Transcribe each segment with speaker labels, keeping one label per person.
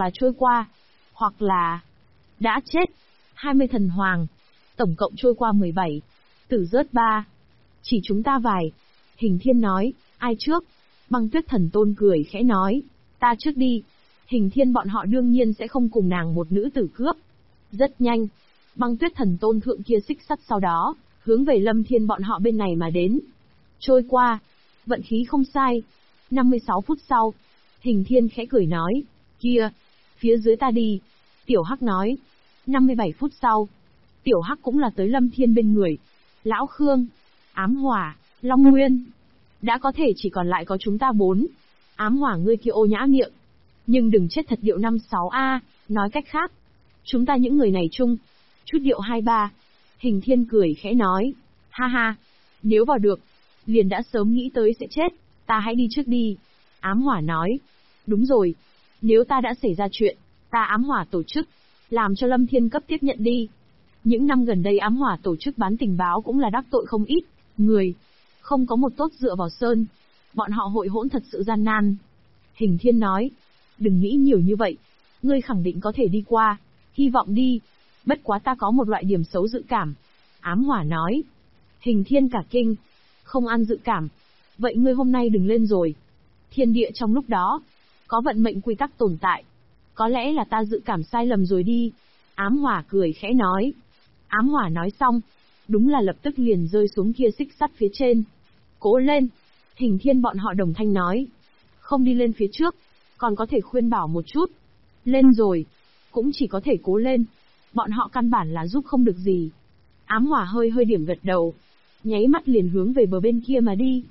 Speaker 1: là trôi qua, hoặc là đã chết. 20 thần hoàng, tổng cộng trôi qua 17, tử rớt 3. Chỉ chúng ta vài. Hình Thiên nói, ai trước? Băng Tuyết Thần Tôn cười khẽ nói, ta trước đi. Hình Thiên bọn họ đương nhiên sẽ không cùng nàng một nữ tử cướp. Rất nhanh, Băng Tuyết Thần Tôn thượng kia xích sắt sau đó, hướng về Lâm Thiên bọn họ bên này mà đến. Trôi qua, vận khí không sai. 56 phút sau, Hình Thiên khẽ cười nói, kia, phía dưới ta đi. Tiểu Hắc nói, 57 phút sau, Tiểu Hắc cũng là tới Lâm Thiên bên người. Lão Khương, Ám Hỏa, Long Nguyên, đã có thể chỉ còn lại có chúng ta 4. Ám Hỏa ngươi kia ô nhã miệng, nhưng đừng chết thật điệu 56A, nói cách khác, chúng ta những người này chung, chút điệu 23. Hình Thiên cười khẽ nói, ha ha, nếu vào được, liền đã sớm nghĩ tới sẽ chết, ta hãy đi trước đi. Ám Hỏa nói, đúng rồi, nếu ta đã xảy ra chuyện, ta Ám Hỏa tổ chức, làm cho Lâm Thiên cấp tiếp nhận đi. Những năm gần đây Ám Hỏa tổ chức bán tình báo cũng là đắc tội không ít người, không có một tốt dựa vào sơn, bọn họ hội hỗn thật sự gian nan. Hình Thiên nói, đừng nghĩ nhiều như vậy, ngươi khẳng định có thể đi qua, hy vọng đi, bất quá ta có một loại điểm xấu dự cảm. Ám Hỏa nói. Hình Thiên cả kinh, không ăn dự cảm, vậy ngươi hôm nay đừng lên rồi. Thiên địa trong lúc đó, có vận mệnh quy tắc tồn tại, có lẽ là ta dự cảm sai lầm rồi đi. Ám Hỏa cười khẽ nói. Ám Hỏa nói xong, đúng là lập tức liền rơi xuống kia xích sắt phía trên. Cố lên. Hình Thiên bọn họ đồng thanh nói. Không đi lên phía trước, còn có thể khuyên bảo một chút. Lên rồi, cũng chỉ có thể cố lên. Bọn họ căn bản là giúp không được gì. Ám Hỏa hơi hơi điểm gật đầu, nháy mắt liền hướng về bờ bên kia mà đi.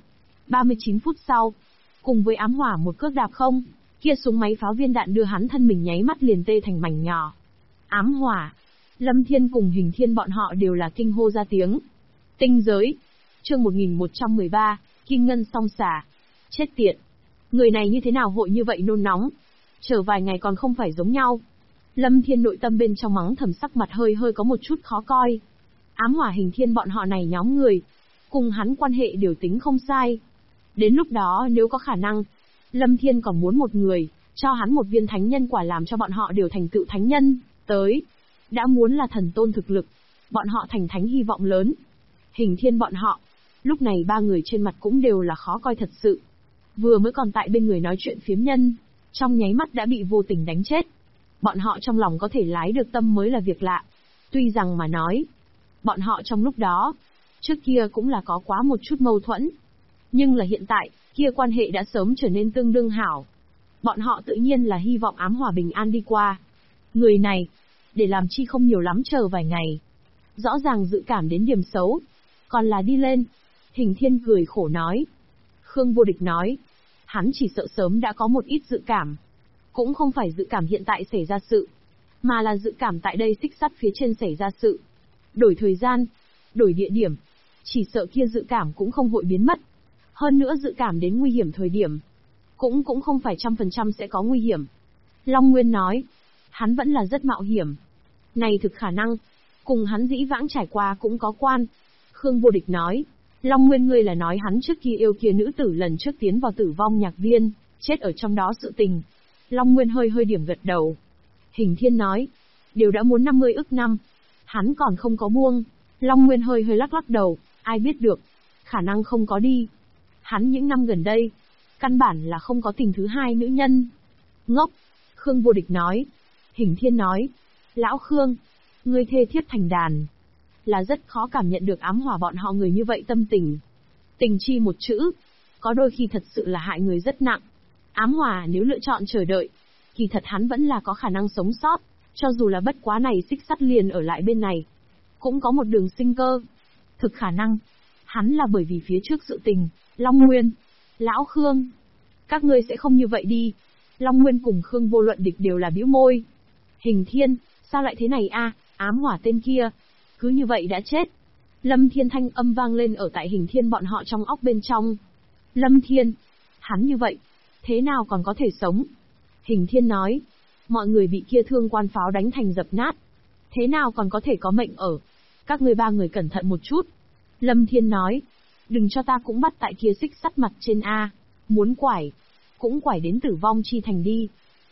Speaker 1: 39 phút sau, cùng với Ám Hỏa một cước đạp không, kia súng máy pháo viên đạn đưa hắn thân mình nháy mắt liền tê thành mảnh nhỏ. Ám Hỏa, Lâm Thiên cùng Hình Thiên bọn họ đều là kinh hô ra tiếng. Tinh giới, chương 1113, Kim Ngân song xả. Chết tiệt, người này như thế nào hội như vậy nôn nóng, chờ vài ngày còn không phải giống nhau. Lâm Thiên nội tâm bên trong mắng thầm, sắc mặt hơi hơi có một chút khó coi. Ám Hỏa Hình Thiên bọn họ này nhóm người, cùng hắn quan hệ đều tính không sai. Đến lúc đó nếu có khả năng, Lâm Thiên còn muốn một người, cho hắn một viên thánh nhân quả làm cho bọn họ đều thành tựu thánh nhân, tới. Đã muốn là thần tôn thực lực, bọn họ thành thánh hy vọng lớn. Hình Thiên bọn họ, lúc này ba người trên mặt cũng đều là khó coi thật sự. Vừa mới còn tại bên người nói chuyện phiếm nhân, trong nháy mắt đã bị vô tình đánh chết. Bọn họ trong lòng có thể lái được tâm mới là việc lạ. Tuy rằng mà nói, bọn họ trong lúc đó, trước kia cũng là có quá một chút mâu thuẫn. Nhưng là hiện tại, kia quan hệ đã sớm trở nên tương đương hảo. Bọn họ tự nhiên là hy vọng Ám Hỏa bình an đi qua. Người này, để làm chi không nhiều lắm chờ vài ngày. Rõ ràng dự cảm đến điểm xấu, còn là đi lên. Hình Thiên cười khổ nói. Khương Vô Địch nói, hắn chỉ sợ sớm đã có một ít dự cảm. Cũng không phải dự cảm hiện tại xảy ra sự, mà là dự cảm tại đây xích sắt phía trên xảy ra sự. Đổi thời gian, đổi địa điểm, chỉ sợ kia dự cảm cũng không hội biến mất. Hơn nữa dự cảm đến nguy hiểm thời điểm, cũng không phải 100% sẽ có nguy hiểm. Long Nguyên nói, hắn vẫn là rất mạo hiểm. Này thực khả năng, cùng hắn dĩ vãng trải qua cũng có quan. Khương Vô Địch nói, Long Nguyên ngươi là nói hắn trước kia yêu kia nữ tử lần trước tiến vào tử vong nhạc viên, chết ở trong đó sự tình. Long Nguyên hơi hơi điểm gật đầu. Hình Thiên nói, đều đã muốn 50 ức năm, hắn còn không có buông. Long Nguyên hơi hơi lắc lắc đầu, ai biết được, khả năng không có đi. Hắn những năm gần đây, căn bản là không có tình thứ hai nữ nhân. Ngốc, Khương Vô Địch nói. Hình Thiên nói, Lão Khương, ngươi thê thiếp thành đàn, là rất khó cảm nhận được Ám Hỏa bọn họ người như vậy tâm tình. Tình chi một chữ, có đôi khi thật sự là hại người rất nặng. Ám Hỏa nếu lựa chọn chờ đợi, kỳ thật hắn vẫn là có khả năng sống sót, cho dù là bất quá này xích sắt liền ở lại bên này, cũng có một đường sinh cơ. Thực khả năng, hắn là bởi vì phía trước sự tình. Long Nguyên, Lão Khương, các ngươi sẽ không như vậy đi. Long Nguyên cùng Khương Vô Luận Địch đều là bĩu môi. Hình Thiên, sao lại thế này a? Ám Hỏa tên kia, cứ như vậy đã chết. Lâm Thiên thanh âm vang lên ở tại Hình Thiên bọn họ trong óc bên trong. Lâm Thiên, hắn như vậy, thế nào còn có thể sống? Hình Thiên nói, mọi người bị kia thương quan pháo đánh thành dập nát, thế nào còn có thể có mệnh ở? Các ngươi ba người cẩn thận một chút. Lâm Thiên nói, đừng cho ta cũng bắt tại kia xích sắt mặt trên a, muốn quải, cũng quải đến tử vong chi thành đi.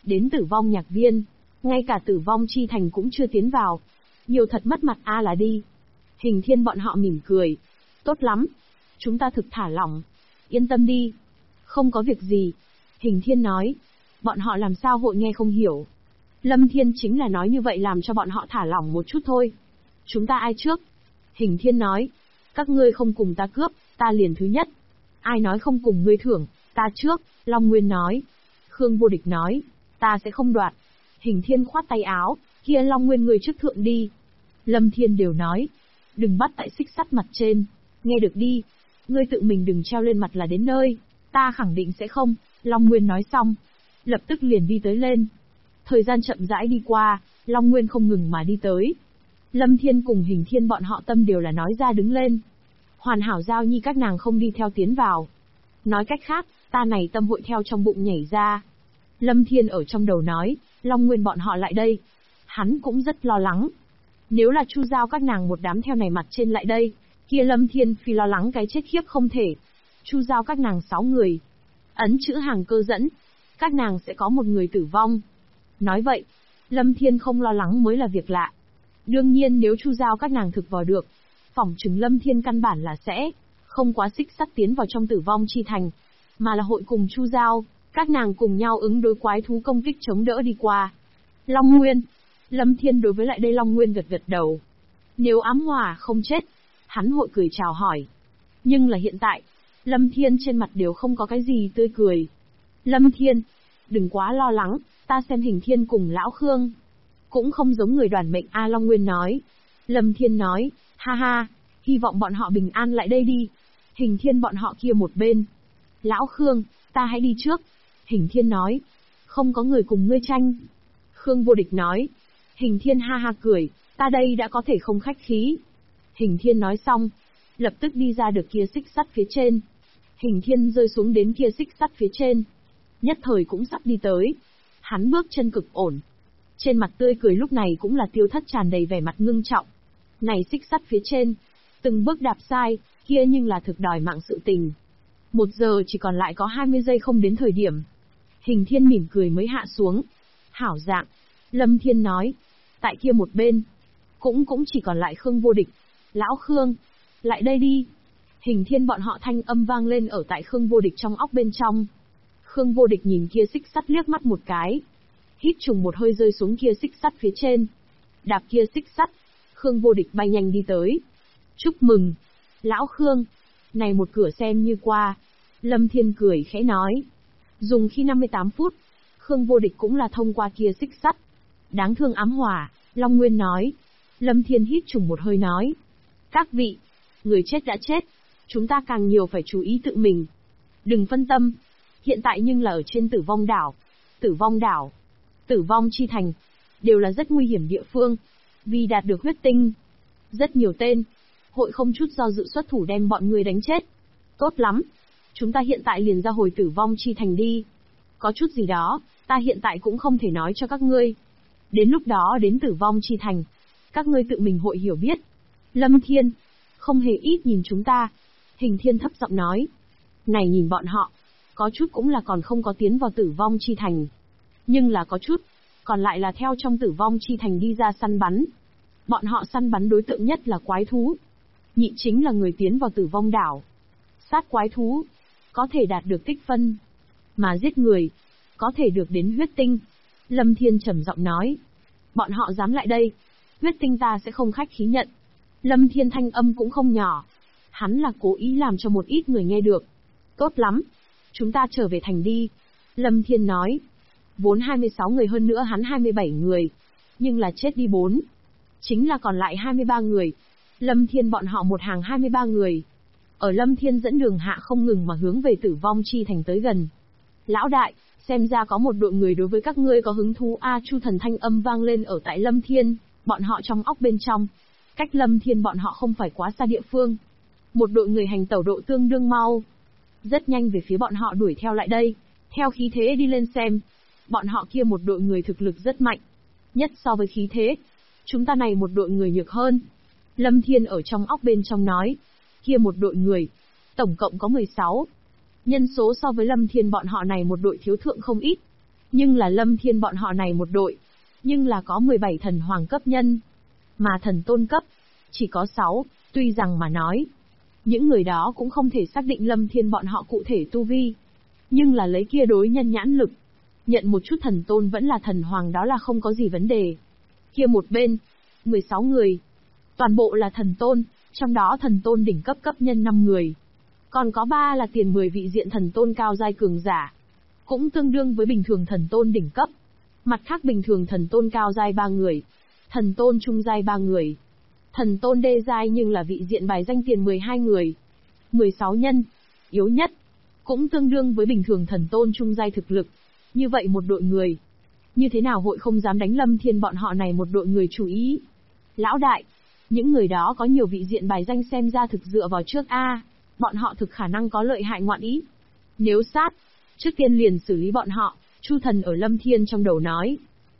Speaker 1: Đến Tử Vong Nhạc Viên, ngay cả Tử Vong Chi Thành cũng chưa tiến vào. Nhiều thật mất mặt a là đi. Hình Thiên bọn họ mỉm cười. Tốt lắm. Chúng ta thực thả lỏng. Yên tâm đi. Không có việc gì. Hình Thiên nói. Bọn họ làm sao hội nghe không hiểu. Lâm Thiên chính là nói như vậy làm cho bọn họ thả lỏng một chút thôi. Chúng ta ai trước? Hình Thiên nói. Các ngươi không cùng ta cướp, ta liền thứ nhất. Ai nói không cùng ngươi thưởng, ta trước, Long Nguyên nói. Khương Vô Địch nói. Ta sẽ không đoạt. Hình Thiên khoát tay áo, kia Long Nguyên người trước thượng đi. Lâm Thiên đều nói. Đừng bắt tại xích sắt mặt trên. Nghe được đi. Ngươi tự mình đừng treo lên mặt là đến nơi. Ta khẳng định sẽ không. Long Nguyên nói xong. Lập tức liền đi tới lên. Thời gian chậm rãi đi qua, Long Nguyên không ngừng mà đi tới. Lâm Thiên cùng Hình Thiên bọn họ tâm đều là nói ra đứng lên. Hoàn hảo Giao Nhi các nàng không đi theo tiến vào. Nói cách khác, ta này tâm hội theo trong bụng nhảy ra. Lâm Thiên ở trong đầu nói, Long Nguyên bọn họ lại đây. Hắn cũng rất lo lắng. Nếu là Chu Giao các nàng một đám theo này mặt trên lại đây, kia Lâm Thiên phi lo lắng cái chết khiếp không thể. Chu Giao các nàng 6 người. Ấn chữ hàng cơ dẫn. Các nàng sẽ có một người tử vong. Nói vậy, Lâm Thiên không lo lắng mới là việc lạ. Đương nhiên nếu Chu Giao các nàng thực vào được, phỏng chừng Lâm Thiên căn bản là sẽ không quá xích sắt tiến vào trong Tử Vong Chi Thành, mà là hội cùng Chu Giao, các nàng cùng nhau ứng đối quái thú công kích chống đỡ đi qua. Long Nguyên. Lâm Thiên đối với lại đây Long Nguyên gật gật đầu. Nếu ám hỏa không chết, hắn hội cười chào hỏi. Nhưng là hiện tại, Lâm Thiên trên mặt đều không có cái gì tươi cười. Lâm Thiên, đừng quá lo lắng, ta xem Hình Thiên cùng Lão Khương cũng không giống người đoàn mệnh A Long Nguyên nói. Lâm Thiên nói, ha ha, hy vọng bọn họ bình an lại đây đi. Hình Thiên bọn họ kia một bên. Lão Khương, ta hãy đi trước. Hình Thiên nói, không có người cùng ngươi tranh. Khương Vô Địch nói, Hình Thiên ha ha cười, ta đây đã có thể không khách khí. Hình Thiên nói xong, lập tức đi ra được kia xích sắt phía trên. Hình Thiên rơi xuống đến kia xích sắt phía trên. Nhất thời cũng sắp đi tới. Hắn bước chân cực ổn. Trên mặt tươi cười lúc này cũng là tiêu thất tràn đầy vẻ mặt ngưng trọng. Này xích sắt phía trên, từng bước đạp sai, kia nhưng là thực đòi mạng sự tình. 1 giờ chỉ còn lại có 20 giây không đến thời điểm. Hình Thiên mỉm cười mới hạ xuống. Hảo dạng. Lâm Thiên nói. Tại kia một bên, cũng chỉ còn lại Khương Vô Địch. Lão Khương, lại đây đi. Hình Thiên bọn họ thanh âm vang lên ở tại Khương Vô Địch trong óc bên trong. Khương Vô Địch nhìn kia xích sắt liếc mắt một cái. Hít trùng một hơi rơi xuống kia xích sắt phía trên. Đạp kia xích sắt, Khương Vô Địch bay nhanh đi tới. Chúc mừng, Lão Khương. Này một cửa xem như qua. Lâm Thiên cười khẽ nói. Dùng khi 58 phút, Khương Vô Địch cũng là thông qua kia xích sắt. Đáng thương ám hỏa, Long Nguyên nói. Lâm Thiên hít trùng một hơi nói. Các vị, người chết đã chết. Chúng ta càng nhiều phải chú ý tự mình. Đừng phân tâm. Hiện tại nhưng là ở trên Tử Vong Đảo. Tử Vong Đảo, Tử Vong Chi Thành, đều là rất nguy hiểm địa phương. Vì đạt được huyết tinh, rất nhiều tên hội không chút do dự xuất thủ đem bọn người đánh chết. Tốt lắm. Chúng ta hiện tại liền ra hồi Tử Vong Chi Thành đi. Có chút gì đó, ta hiện tại cũng không thể nói cho các ngươi. Đến lúc đó đến Tử Vong Chi Thành, các ngươi tự mình hội hiểu biết. Lâm Thiên, không hề ít nhìn chúng ta. Hình Thiên thấp giọng nói. Này nhìn bọn họ, có chút cũng là còn không có tiến vào Tử Vong Chi Thành. Nhưng là có chút, còn lại là theo trong Tử Vong Chi Thành đi ra săn bắn. Bọn họ săn bắn đối tượng nhất là quái thú. Nhị chính là người tiến vào Tử Vong Đảo. Sát quái thú, có thể đạt được tích phân. Mà giết người, có thể được đến huyết tinh. Lâm Thiên trầm giọng nói. Bọn họ dám lại đây, huyết tinh ta sẽ không khách khí nhận. Lâm Thiên thanh âm cũng không nhỏ. Hắn là cố ý làm cho một ít người nghe được. Tốt lắm, chúng ta trở về thành đi. Lâm Thiên nói. Vốn 26 người hơn nữa hắn 27 người. Nhưng là chết đi 4. Chính là còn lại 23 người. Lâm Thiên bọn họ một hàng 23 người. Ở Lâm Thiên dẫn đường hạ không ngừng mà hướng về Tử Vong Chi Thành tới gần. Lão đại, xem ra có một đội người đối với các ngươi có hứng thú a. Chu Thần thanh âm vang lên ở tại Lâm Thiên, bọn họ trong óc bên trong. Cách Lâm Thiên bọn họ không phải quá xa địa phương. Một đội người hành tẩu độ tương đương mau. Rất nhanh về phía bọn họ đuổi theo lại đây. Theo khí thế đi lên xem. Bọn họ kia một đội người thực lực rất mạnh. Nhất so với khí thế. Chúng ta này một đội người nhược hơn. Lâm Thiên ở trong óc bên trong nói. Kia một đội người. Tổng cộng có 16. Nhân số so với Lâm Thiên bọn họ này một đội thiếu thượng không ít. Nhưng là Lâm Thiên bọn họ này một đội, nhưng là có 17 thần hoàng cấp nhân, mà thần tôn cấp chỉ có 6, tuy rằng mà nói, những người đó cũng không thể xác định Lâm Thiên bọn họ cụ thể tu vi, nhưng là lấy kia đối nhân nhãn lực, nhận một chút thần tôn vẫn là thần hoàng đó là không có gì vấn đề. Kia một bên, 16 người, toàn bộ là thần tôn, trong đó thần tôn đỉnh cấp cấp nhân 5 người, còn có 3 là tiền 10 vị diện thần tôn cao giai cường giả, cũng tương đương với bình thường thần tôn đỉnh cấp. Mặt khác bình thường thần tôn cao giai 3 người, thần tôn trung giai 3 người, thần tôn đê giai nhưng là vị diện bài danh tiền 12 người, 16 nhân, yếu nhất, cũng tương đương với bình thường thần tôn trung giai thực lực. Như vậy một đội người, như thế nào hội không dám đánh Lâm Thiên bọn họ này một đội người chú ý. Lão đại, những người đó có nhiều vị diện bài danh xem ra thực dựa vào trước a, bọn họ thực khả năng có lợi hại ngoạn ý. Nếu sát, trước tiên liền xử lý bọn họ, Chu Thần ở Lâm Thiên trong đầu nói.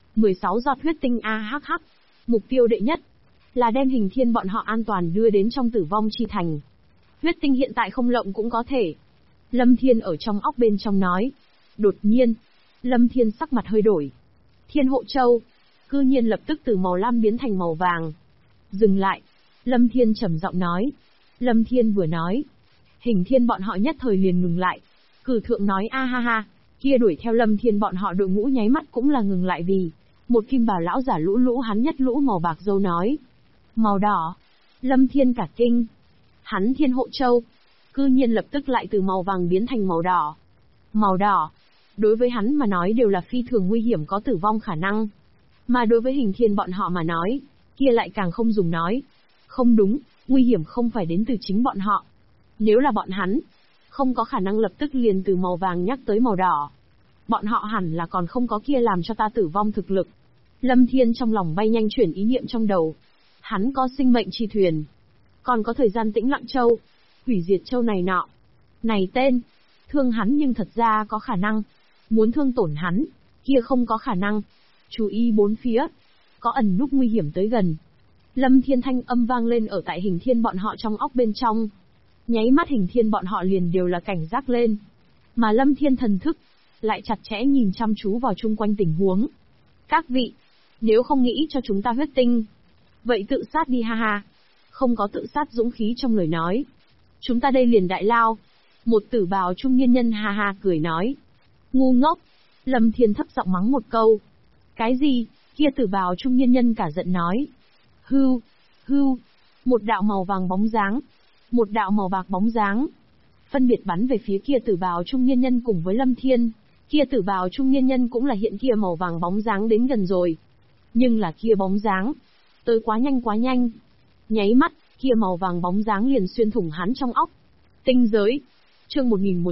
Speaker 1: 16 giọt huyết tinh a hắc hắc, mục tiêu đệ nhất là đem Hình Thiên bọn họ an toàn đưa đến trong tử vong chi thành. Huyết tinh hiện tại không lộng cũng có thể. Lâm Thiên ở trong óc bên trong nói. Đột nhiên, Lâm Thiên sắc mặt hơi đổi. Thiên Hộ Châu, cư nhiên lập tức từ màu lam biến thành màu vàng. Dừng lại, Lâm Thiên trầm giọng nói. Lâm Thiên vừa nói, Hình Thiên bọn họ nhất thời liền ngừng lại. Cử thượng nói a ha ha, kia đuổi theo Lâm Thiên bọn họ đội ngũ nháy mắt cũng là ngừng lại vì một kim bào lão giả lũ lũ hắn nhất lũ màu bạc dâu nói. Màu đỏ. Lâm Thiên cả kinh. Hắn Thiên Hộ Châu, cư nhiên lập tức lại từ màu vàng biến thành màu đỏ. Màu đỏ, đối với hắn mà nói đều là phi thường nguy hiểm có tử vong khả năng. Mà đối với Hình Thiên bọn họ mà nói, kia lại càng không dùng nói. Không đúng, nguy hiểm không phải đến từ chính bọn họ. Nếu là bọn hắn, không có khả năng lập tức liền từ màu vàng nhắc tới màu đỏ. Bọn họ hẳn là còn không có kia làm cho ta tử vong thực lực. Lâm Thiên trong lòng bay nhanh chuyển ý niệm trong đầu. Hắn có sinh mệnh chi thuyền, còn có thời gian tĩnh lặng châu, hủy diệt châu này nọ. Này tên, thương hắn nhưng thật ra có khả năng. Muốn thương tổn hắn, kia không có khả năng. Chú ý bốn phía, có ẩn núp nguy hiểm tới gần. Lâm Thiên thanh âm vang lên ở tại Hình Thiên bọn họ trong óc bên trong. Nháy mắt Hình Thiên bọn họ liền đều là cảnh giác lên. Mà Lâm Thiên thần thức, lại chặt chẽ nhìn chăm chú vào chung quanh tình huống. Các vị, nếu không nghĩ cho chúng ta huyết tinh, vậy tự sát đi ha ha. Không có tự sát dũng khí trong lời nói. Chúng ta đây liền đại lao. Một tử bào trung niên nhân ha ha cười nói. Ngu ngốc. Lâm Thiên thấp giọng mắng một câu. Cái gì? Kia tử bào trung niên nhân cả giận nói. Hưu, hưu. Một đạo màu vàng bóng dáng, một đạo màu bạc bóng dáng, phân biệt bắn về phía kia tử bào trung niên nhân cùng với Lâm Thiên. Kia tử bào trung niên nhân cũng là hiện kia màu vàng bóng dáng đến gần rồi. Nhưng là kia bóng dáng, tới quá nhanh. Nháy mắt, kia màu vàng bóng dáng liền xuyên thủng hắn trong óc. Tinh giới. Chương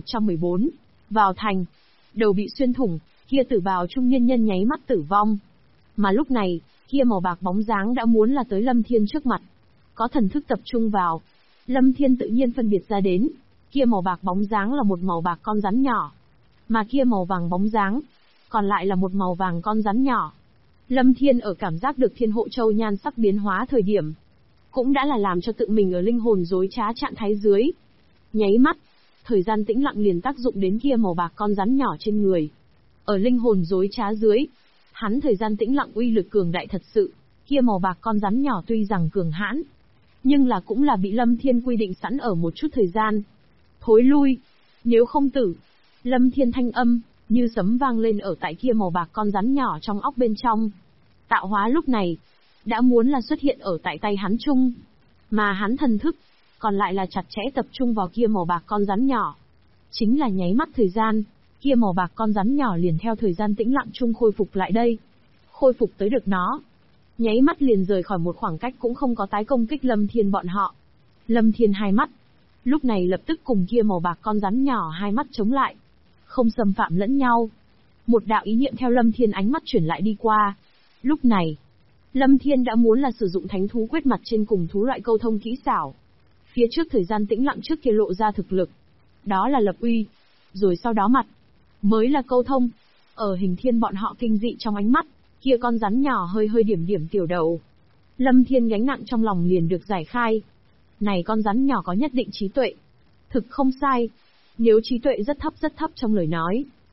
Speaker 1: 1114. Vào thành. Đầu bị xuyên thủng, kia tử bào trung niên nhân nháy mắt tử vong. Mà lúc này, kia màu bạc bóng dáng đã muốn là tới Lâm Thiên trước mặt. Có thần thức tập trung vào, Lâm Thiên tự nhiên phân biệt ra đến, kia màu bạc bóng dáng là một màu bạc con rắn nhỏ. Mà kia màu vàng bóng dáng, còn lại là một màu vàng con rắn nhỏ. Lâm Thiên ở cảm giác được Thiên Hộ Châu nhan sắc biến hóa thời điểm, cũng đã là làm cho tự mình ở linh hồn rối trá trạng thái dưới. Nháy mắt, thời gian tĩnh lặng liền tác dụng đến kia màu bạc con rắn nhỏ trên người. Ở linh hồn rối trá dưới, hắn thời gian tĩnh lặng uy lực cường đại thật sự, kia màu bạc con rắn nhỏ tuy rằng cường hãn, nhưng là cũng là bị Lâm Thiên quy định sẵn ở một chút thời gian. Thối lui, nếu không tử. Lâm Thiên thanh âm, như sấm vang lên ở tại kia màu bạc con rắn nhỏ trong óc bên trong. Tạo hóa lúc này, đã muốn là xuất hiện ở tại tay hắn chung. Mà hắn thần thức, còn lại là chặt chẽ tập trung vào kia màu bạc con rắn nhỏ. Chính là nháy mắt thời gian, kia màu bạc con rắn nhỏ liền theo thời gian tĩnh lặng chung khôi phục lại đây. Khôi phục tới được nó. Nháy mắt liền rời khỏi một khoảng cách cũng không có tái công kích Lâm Thiên bọn họ. Lâm Thiên hai mắt, lúc này lập tức cùng kia màu bạc con rắn nhỏ hai mắt chống lại. Không xâm phạm lẫn nhau. Một đạo ý niệm theo Lâm Thiên ánh mắt chuyển lại đi qua. Lúc này, Lâm Thiên đã muốn là sử dụng thánh thú quyết mặt trên cùng thú loại câu thông kỹ xảo. Phía trước thời gian tĩnh lặng trước kia lộ ra thực lực. Đó là lập uy. Rồi sau đó mặt, mới là câu thông. Ở Hình Thiên bọn họ kinh dị trong ánh mắt, kia con rắn nhỏ hơi điểm tiểu đầu. Lâm Thiên gánh nặng trong lòng liền được giải khai. Này con rắn nhỏ có nhất định trí tuệ. Thực không sai. Nếu trí tuệ rất thấp trong lời nói,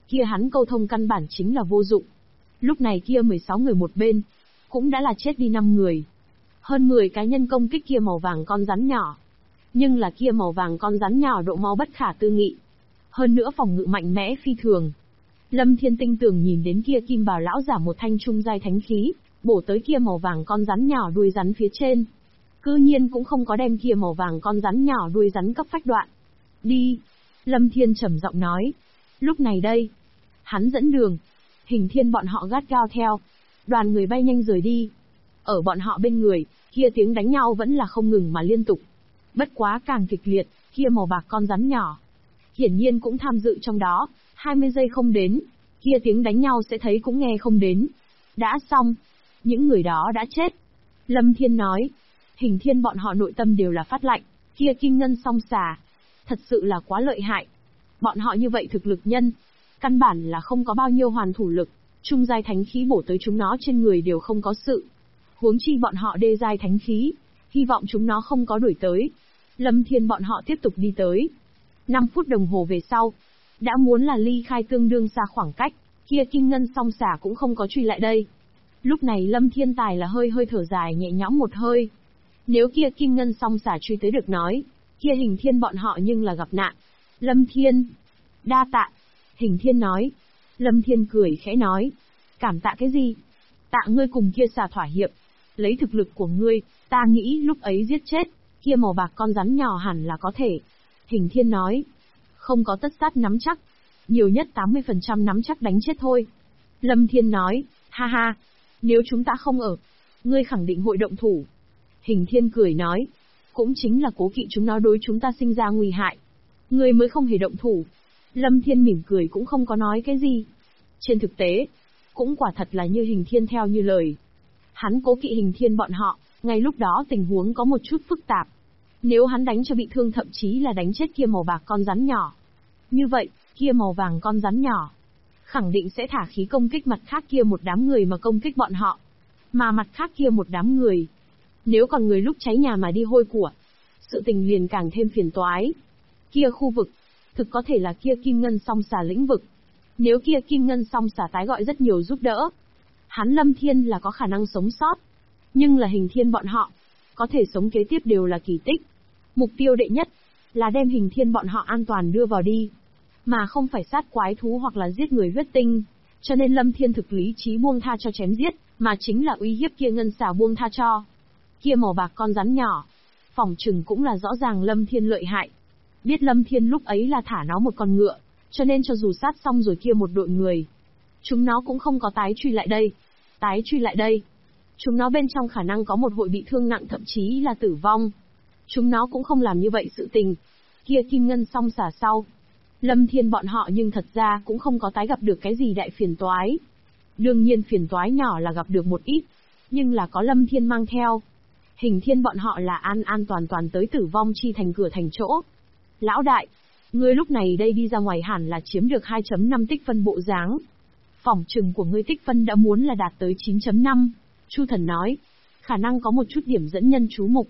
Speaker 1: Kia hắn câu thông căn bản chính là vô dụng. Lúc này kia 16 người một bên, cũng đã là chết đi 5 người. Hơn 10 cá nhân công kích kia màu vàng con rắn nhỏ. Nhưng là kia màu vàng con rắn nhỏ độ mau bất khả tư nghị. Hơn nữa phòng ngự mạnh mẽ phi thường. Lâm Thiên tinh tường nhìn đến kia kim bào lão giả một thanh trung giai thánh khí, bổ tới kia màu vàng con rắn nhỏ đuôi rắn phía trên. Cư nhiên cũng không có đem kia màu vàng con rắn nhỏ đuôi rắn cấp phách đoạn. Đi! Lâm Thiên trầm giọng nói. Lúc này đây, hắn dẫn đường. Hình Thiên bọn họ gắt gao theo. Đoàn người bay nhanh rời đi. Ở bọn họ bên người, kia tiếng đánh nhau vẫn là không ngừng mà liên tục. Bất quá càng kịch liệt, kia màu bạc con rắn nhỏ. Hiển nhiên cũng tham dự trong đó, 20 giây không đến, kia tiếng đánh nhau sẽ thấy cũng nghe không đến. Đã xong, những người đó đã chết. Lâm Thiên nói, Hình Thiên bọn họ nội tâm đều là phát lạnh, kia kim ngân song xà. Thật sự là quá lợi hại. Bọn họ như vậy thực lực nhân, căn bản là không có bao nhiêu hoàn thủ lực, trung giai thánh khí bổ tới chúng nó trên người đều không có sự. Huống chi bọn họ đê giai thánh khí, hy vọng chúng nó không có đuổi tới. Lâm Thiên bọn họ tiếp tục đi tới. 5 phút đồng hồ về sau, đã muốn là ly khai tương đương xa khoảng cách, kia kim ngân song xà cũng không có truy lại đây. Lúc này Lâm Thiên tài là hơi hơi thở dài nhẹ nhõm một hơi. Nếu kia kim ngân song xà truy tới được nói, kia Hình Thiên bọn họ nhưng là gặp nạn. Lâm Thiên, đa tạ. Hình Thiên nói. Lâm Thiên cười khẽ nói, cảm tạ cái gì? Tạ ngươi cùng kia xà thỏa hiệp. Lấy thực lực của ngươi, ta nghĩ lúc ấy giết chết, kia màu bạc con rắn nhỏ hẳn là có thể. Hình Thiên nói, không có tất sát nắm chắc, nhiều nhất 80% nắm chắc đánh chết thôi. Lâm Thiên nói, ha ha, nếu chúng ta không ở, ngươi khẳng định hội động thủ. Hình Thiên cười nói, cũng chính là cố kỵ chúng nó đối chúng ta sinh ra nguy hại. Ngươi mới không hề động thủ. Lâm Thiên mỉm cười cũng không có nói cái gì. Trên thực tế, cũng quả thật là như Hình Thiên theo như lời. Hắn cố kỵ Hình Thiên bọn họ, ngay lúc đó tình huống có một chút phức tạp. Nếu hắn đánh cho bị thương thậm chí là đánh chết kia màu bạc con rắn nhỏ. Như vậy, kia màu vàng con rắn nhỏ, khẳng định sẽ thả khí công kích mặt khác kia một đám người mà công kích bọn họ. Mà mặt khác kia một đám người, nếu còn người lúc cháy nhà mà đi hôi của, sự tình liền càng thêm phiền toái. Kia khu vực, thực có thể là kia kim ngân song xà lĩnh vực. Nếu kia kim ngân song xà tái gọi rất nhiều giúp đỡ, hắn Lâm Thiên là có khả năng sống sót. Nhưng là Hình Thiên bọn họ, có thể sống kế tiếp đều là kỳ tích. Mục tiêu đệ nhất, là đem Hình Thiên bọn họ an toàn đưa vào đi. Mà không phải sát quái thú hoặc là giết người huyết tinh. Cho nên Lâm Thiên thực lý trí buông tha cho chém giết, mà chính là uy hiếp kia ngân xà buông tha cho. Kia màu bạc con rắn nhỏ, phỏng chừng cũng là rõ ràng Lâm Thiên lợi hại. Biết Lâm Thiên lúc ấy là thả nó một con ngựa, cho nên cho dù sát xong rồi kia một đội người, chúng nó cũng không có tái truy lại đây. Tái truy lại đây, chúng nó bên trong khả năng có một hội bị thương nặng thậm chí là tử vong. Chúng nó cũng không làm như vậy sự tình. Kia kim ngân song xả sau, Lâm Thiên bọn họ nhưng thật ra cũng không có tái gặp được cái gì đại phiền toái. Đương nhiên phiền toái nhỏ là gặp được một ít, nhưng là có Lâm Thiên mang theo. Hình Thiên bọn họ là an an toàn toàn tới tử vong chi thành cửa thành chỗ. Lão đại, ngươi lúc này đây đi ra ngoài hẳn là chiếm được 2.5 tích phân bộ dáng. Phỏng chừng của ngươi tích phân đã muốn là đạt tới 9.5. Chu Thần nói, khả năng có một chút điểm dẫn nhân chú mục.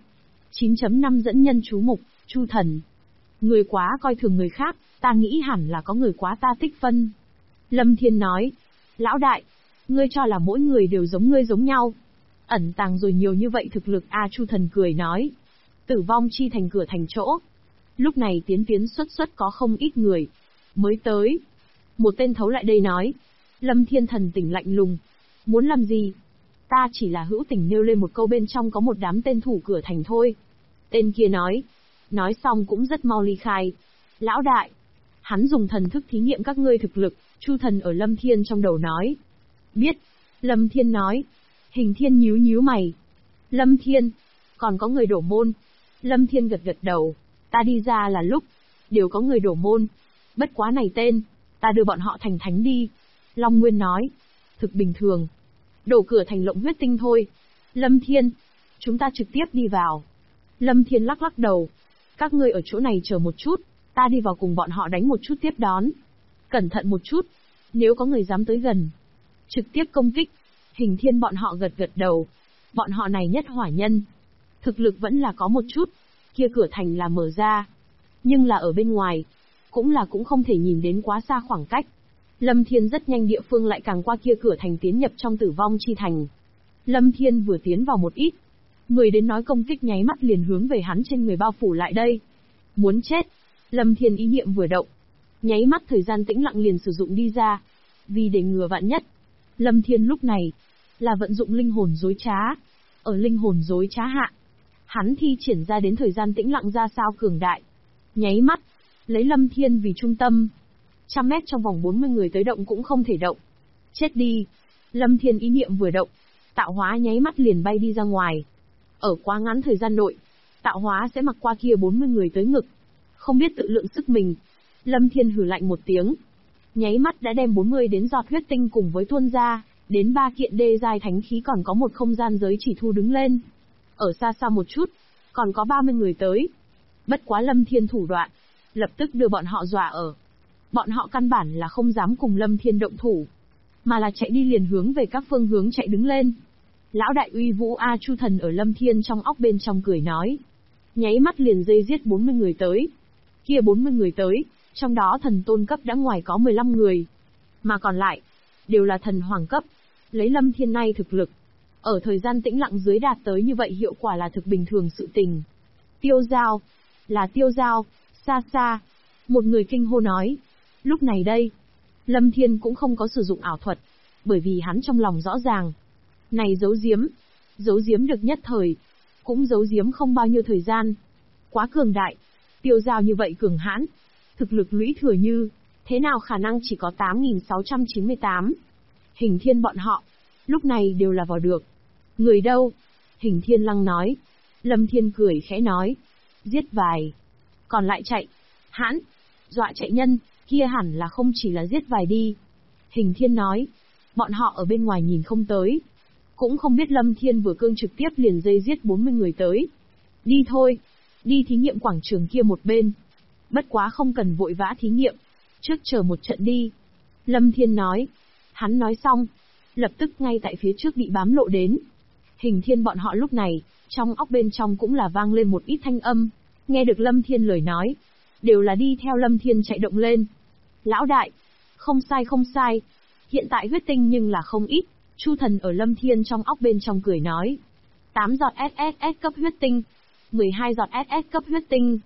Speaker 1: 9.5 dẫn nhân chú mục, Chu Thần. Người quá coi thường người khác, ta nghĩ hẳn là có người quá ta tích phân. Lâm Thiên nói, lão đại, ngươi cho là mỗi người đều giống ngươi giống nhau. Ẩn tàng rồi nhiều như vậy thực lực Chu Thần cười nói. Tử vong chi thành cửa thành chỗ. Lúc này tiến xuất có không ít người. Mới tới. Một tên thấu lại đây nói. Lâm Thiên thần tỉnh lạnh lùng. Muốn làm gì? Ta chỉ là hữu tình nêu lên một câu bên trong có một đám tên thủ cửa thành thôi. Tên kia nói. Nói xong cũng rất mau ly khai. Lão đại. Hắn dùng thần thức thí nghiệm các ngươi thực lực. Chu Thần ở Lâm Thiên trong đầu nói. Biết. Lâm Thiên nói. Hình Thiên nhíu mày. Lâm Thiên. Còn có người đổ môn. Lâm Thiên gật đầu. Ta đi ra là lúc. Đều có người đổ môn. Bất quá này tên. Ta đưa bọn họ thành thánh đi. Long Nguyên nói. Thực bình thường. Đổ cửa thành lộng huyết tinh thôi. Lâm Thiên. Chúng ta trực tiếp đi vào. Lâm Thiên lắc đầu. Các ngươi ở chỗ này chờ một chút. Ta đi vào cùng bọn họ đánh một chút tiếp đón. Cẩn thận một chút. Nếu có người dám tới gần, trực tiếp công kích. Hình Thiên bọn họ gật đầu. Bọn họ này nhất hỏa nhân. Thực lực vẫn là có một chút. Kia cửa thành là mở ra. Nhưng là ở bên ngoài. Cũng không thể nhìn đến quá xa khoảng cách. Lâm Thiên rất nhanh địa phương lại càng qua kia cửa thành tiến nhập trong Tử Vong Chi Thành. Lâm Thiên vừa tiến vào một ít, người đến nói công kích nháy mắt liền hướng về hắn trên người bao phủ lại đây. Muốn chết. Lâm Thiên ý niệm vừa động, nháy mắt thời gian tĩnh lặng liền sử dụng đi ra. Vì để ngừa vạn nhất, Lâm Thiên lúc này là vận dụng linh hồn dối trá. Ở linh hồn dối trá hạ, hắn thi triển ra đến thời gian tĩnh lặng ra sao cường đại. Nháy mắt, lấy Lâm Thiên vì trung tâm, 100 mét trong vòng 40 người tới động cũng không thể động. Chết đi. Lâm Thiên ý niệm vừa động, tạo hóa nháy mắt liền bay đi ra ngoài. Ở quá ngắn thời gian nội, tạo hóa sẽ mặc qua kia 40 người tới ngực. Không biết tự lượng sức mình, Lâm Thiên hừ lạnh một tiếng, nháy mắt đã đem 40 đến giọt huyết tinh cùng với tuôn ra, đến 3 kiện đê giai thánh khí còn có một không gian giới chỉ thu đứng lên. Ở xa xa một chút, còn có 30 người tới. Bất quá Lâm Thiên thủ đoạn, lập tức đưa bọn họ dọa ở. Bọn họ căn bản là không dám cùng Lâm Thiên động thủ, mà là chạy đi liền hướng về các phương hướng chạy đứng lên. Lão đại uy vũ A Chu Thần ở Lâm Thiên trong óc bên trong cười nói. Nháy mắt liền dây giết 40 người tới. Kia 40 người tới, trong đó thần tôn cấp đã ngoài có 15 người. Mà còn lại, đều là thần hoàng cấp. Lấy Lâm Thiên nay thực lực, ở thời gian tĩnh lặng dưới đạt tới như vậy hiệu quả là thực bình thường sự tình. Tiêu Giao, là Tiêu Giao, xa xa. Một người kinh hô nói. Lúc này đây, Lâm Thiên cũng không có sử dụng ảo thuật, bởi vì hắn trong lòng rõ ràng. Này giấu giếm được nhất thời, cũng giấu giếm không bao nhiêu thời gian. Quá cường đại, Tiêu Giao như vậy cường hãn, thực lực lũy thừa như, thế nào khả năng chỉ có 8.698. Hình Thiên bọn họ, lúc này đều là vào được. Người đâu? Hình Thiên Lăng nói. Lâm Thiên cười khẽ nói. Giết vài. Còn lại chạy. Hãn. Dọa chạy nhân, kia hẳn là không chỉ là giết vài đi. Hình Thiên nói. Bọn họ ở bên ngoài nhìn không tới. Cũng không biết Lâm Thiên vừa cương trực tiếp liền dây giết 40 người tới. Đi thôi. Đi thí nghiệm quảng trường kia một bên. Bất quá không cần vội vã thí nghiệm. Trước chờ một trận đi. Lâm Thiên nói. Hắn nói xong, lập tức ngay tại phía trước bị bám lộ đến. Hình Thiên bọn họ lúc này, trong óc bên trong cũng là vang lên một ít thanh âm. Nghe được Lâm Thiên lời nói, đều là đi theo Lâm Thiên chạy động lên. Lão đại, không sai, hiện tại huyết tinh nhưng là không ít. Chu Thần ở Lâm Thiên trong óc bên trong cười nói. 8 giọt SSS cấp huyết tinh, 12 giọt SS cấp huyết tinh,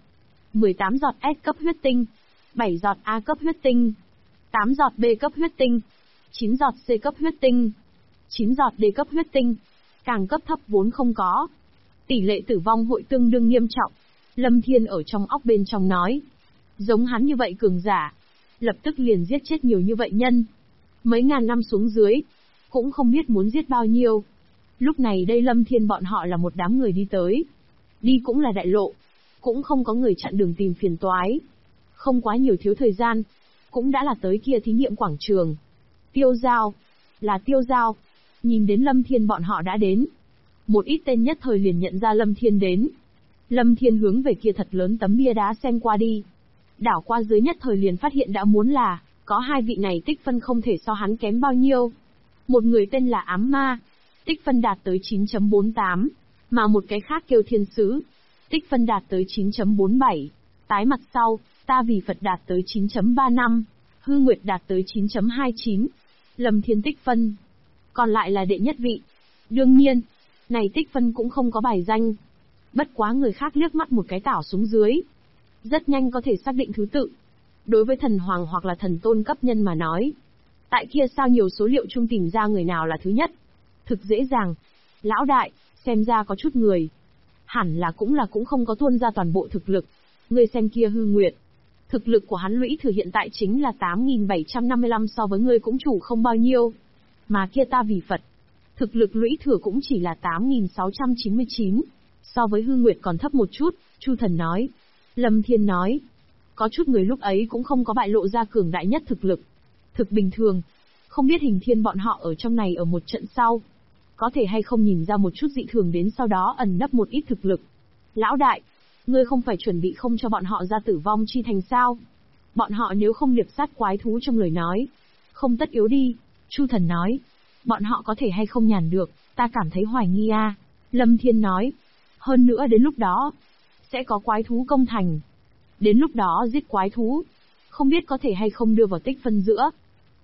Speaker 1: 18 giọt S cấp huyết tinh, 7 giọt A cấp huyết tinh, 8 giọt B cấp huyết tinh, 9 giọt C cấp huyết tinh, 9 giọt D cấp huyết tinh, càng cấp thấp vốn không có. Tỷ lệ tử vong hội tương đương nghiêm trọng. Lâm Thiên ở trong óc bên trong nói. Giống hắn như vậy cường giả, lập tức liền giết chết nhiều như vậy nhân. Mấy ngàn năm xuống dưới, cũng không biết muốn giết bao nhiêu. Lúc này đây Lâm Thiên bọn họ là một đám người đi tới. Đi cũng là đại lộ, cũng không có người chặn đường tìm phiền toái. Không quá nhiều thiếu thời gian, cũng đã là tới kia thí nghiệm quảng trường. Tiêu Giao, là Tiêu Giao. Nhìn đến Lâm Thiên bọn họ đã đến. Một ít tên nhất thời liền nhận ra Lâm Thiên đến. Lâm Thiên hướng về kia thật lớn tấm bia đá xem qua đi. Đảo qua dưới nhất thời liền phát hiện đã muốn là, có hai vị này tích phân không thể so hắn kém bao nhiêu. Một người tên là Ám Ma, tích phân đạt tới 9.48, mà một cái khác kêu Thiên Sứ, tích phân đạt tới 9.47. Tái mặt sau, Ta Vì Phật đạt tới 9.35, Hư Nguyệt đạt tới 9.29. Lâm Thiên tích phân. Còn lại là đệ nhất vị. Đương nhiên, này tích phân cũng không có bài danh. Bất quá người khác liếc mắt một cái tảo xuống dưới, rất nhanh có thể xác định thứ tự. Đối với thần hoàng hoặc là thần tôn cấp nhân mà nói, tại kia sao nhiều số liệu chung tìm ra người nào là thứ nhất. Thực dễ dàng. Lão đại, xem ra có chút người. Hẳn là cũng không có tuôn ra toàn bộ thực lực. Người xem kia Hư Nguyệt. Thực lực của hắn lũy thử hiện tại chính là 8.755 so với người cũng chủ không bao nhiêu. Mà kia Ta Vì Phật. Thực lực lũy thừa cũng chỉ là 8.699. So với Hư Nguyệt còn thấp một chút, Chu Thần nói. Lâm Thiên nói. Có chút người lúc ấy cũng không có bại lộ ra cường đại nhất thực lực. Thực bình thường. Không biết Hình Thiên bọn họ ở trong này ở một trận sau. Có thể hay không nhìn ra một chút dị thường đến sau đó ẩn nấp một ít thực lực. Lão đại, ngươi không phải chuẩn bị không cho bọn họ ra Tử Vong Chi Thành sao? Bọn họ nếu không liệp sát quái thú trong lời nói, không tất yếu đi. Chu Thần nói. Bọn họ có thể hay không nhàn được, ta cảm thấy hoài nghi a. Lâm Thiên nói. Hơn nữa đến lúc đó, sẽ có quái thú công thành. Đến lúc đó giết quái thú, không biết có thể hay không đưa vào tích phân giữa.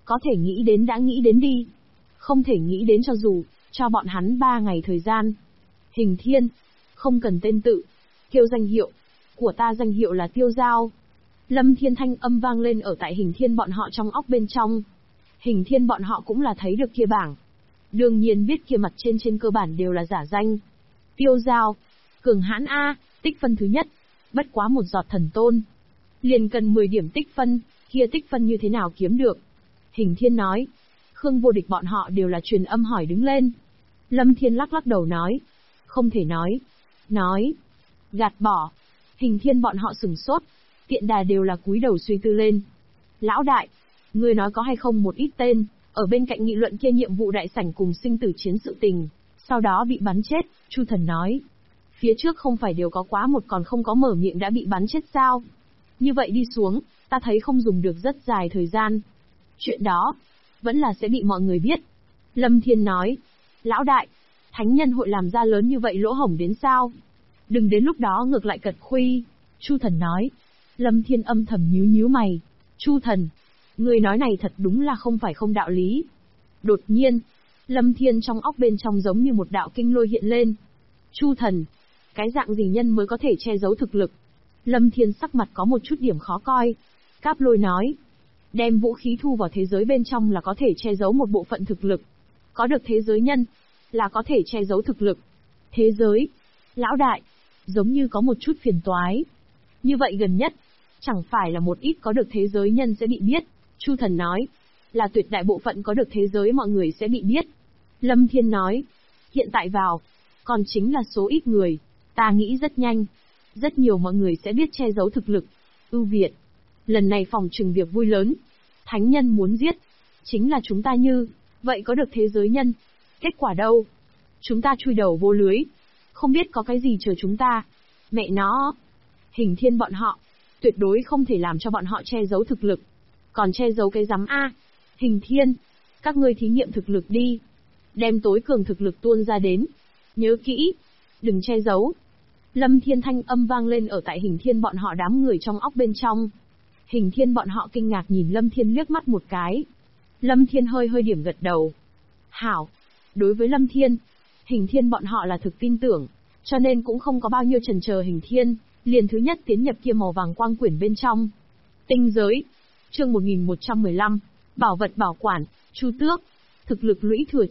Speaker 1: Có thể nghĩ đến đã nghĩ đến đi. Không thể nghĩ đến cho bọn hắn 3 ngày thời gian. Hình Thiên, không cần tên tự, kêu danh hiệu. Của ta danh hiệu là Tiêu Giao. Lâm Thiên thanh âm vang lên ở tại Hình Thiên bọn họ trong óc bên trong. Hình Thiên bọn họ cũng là thấy được kia bảng. Đương nhiên biết kia mặt trên cơ bản đều là giả danh. Tiêu Giao, cường hãn A, tích phân thứ nhất, bất quá một giọt thần tôn. Liền cần 10 điểm tích phân, kia tích phân như thế nào kiếm được? Hình Thiên nói. Khương Vô Địch bọn họ đều là truyền âm hỏi đứng lên. Lâm Thiên lắc lắc đầu nói. Không thể nói. Nói. Gạt bỏ. Hình Thiên bọn họ sửng sốt. Tiện đà đều là cúi đầu suy tư lên. Lão đại, ngươi nói có hay không một ít tên, ở bên cạnh nghị luận kia nhiệm vụ đại sảnh cùng sinh tử chiến sự tình, sau đó bị bắn chết, Chu Thần nói. Phía trước không phải đều có quá một còn không có mở miệng đã bị bắn chết sao? Như vậy đi xuống, ta thấy không dùng được rất dài thời gian. Chuyện đó, vẫn là sẽ bị mọi người biết. Lâm Thiên nói. Lão đại, thánh nhân hội làm ra lớn như vậy lỗ hổng đến sao? Đừng đến lúc đó ngược lại cật khuy. Chu Thần nói. Lâm Thiên âm thầm nhíu mày. Chu Thần, người nói này thật đúng là không phải không đạo lý. Đột nhiên, Lâm Thiên trong óc bên trong giống như một đạo kinh lôi hiện lên. Chu Thần, cái dạng gì nhân mới có thể che giấu thực lực? Lâm Thiên sắc mặt có một chút điểm khó coi. Cáp Lôi nói. Đem vũ khí thu vào thế giới bên trong là có thể che giấu một bộ phận thực lực. Có được thế giới nhân, là có thể che giấu thực lực. Thế giới, lão đại, giống như có một chút phiền toái. Như vậy gần nhất, chẳng phải là một ít có được thế giới nhân sẽ bị biết. Chu Thần nói, là tuyệt đại bộ phận có được thế giới mọi người sẽ bị biết. Lâm Thiên nói, hiện tại vào, còn chính là số ít người, ta nghĩ rất nhanh. Rất nhiều mọi người sẽ biết che giấu thực lực. Ưu Việt, lần này phòng trừng việc vui lớn. Thánh nhân muốn giết, chính là chúng ta như, vậy có được thế giới nhân. Kết quả đâu? Chúng ta chui đầu vô lưới. Không biết có cái gì chờ chúng ta. Mẹ nó. Hình Thiên bọn họ, tuyệt đối không thể làm cho bọn họ che giấu thực lực. Còn che giấu cái rắm A. Hình Thiên, các ngươi thí nghiệm thực lực đi. Đem tối cường thực lực tuôn ra đến. Nhớ kỹ, đừng che giấu. Lâm Thiên thanh âm vang lên ở tại Hình Thiên bọn họ đám người trong óc bên trong. Hình Thiên bọn họ kinh ngạc nhìn Lâm Thiên liếc mắt một cái. Lâm Thiên hơi điểm gật đầu. Hảo. Đối với Lâm Thiên, Hình Thiên bọn họ là thực tin tưởng, cho nên cũng không có bao nhiêu chần chờ. Hình Thiên liền thứ nhất tiến nhập kia màu vàng quang quyển bên trong. Tinh giới. Chương 1115. Bảo vật bảo quản. Chu Tước. Thực lực lũy thừa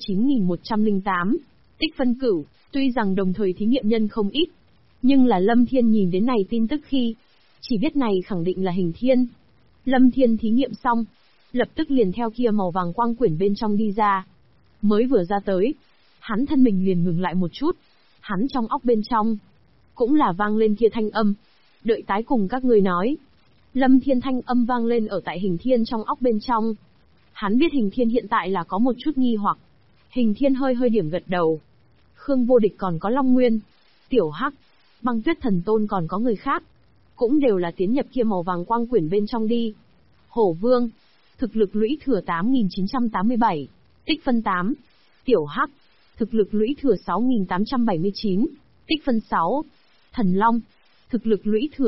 Speaker 1: 9108. Tích phân cửu. Tuy rằng đồng thời thí nghiệm nhân không ít, nhưng là Lâm Thiên nhìn đến này tin tức khi, chỉ biết này khẳng định là Hình Thiên. Lâm Thiên thí nghiệm xong, lập tức liền theo kia màu vàng quang quyển bên trong đi ra. Mới vừa ra tới, hắn thân mình liền ngừng lại một chút. Hắn trong óc bên trong, cũng là vang lên kia thanh âm. Đợi tái cùng các người nói. Lâm Thiên thanh âm vang lên ở tại Hình Thiên trong óc bên trong. Hắn biết Hình Thiên hiện tại là có một chút nghi hoặc. Hình Thiên hơi điểm gật đầu. Khương Vô Địch còn có Long Nguyên, Tiểu Hắc, Băng Tuyết Thần Tôn còn có người khác, cũng đều là tiến nhập kia màu vàng quang quyển bên trong đi. Hổ Vương, thực lực lũy thừa 8987, tích phân 8. Tiểu Hắc, thực lực lũy thừa 6879, tích phân 6. Thần Long, thực lực lũy thừa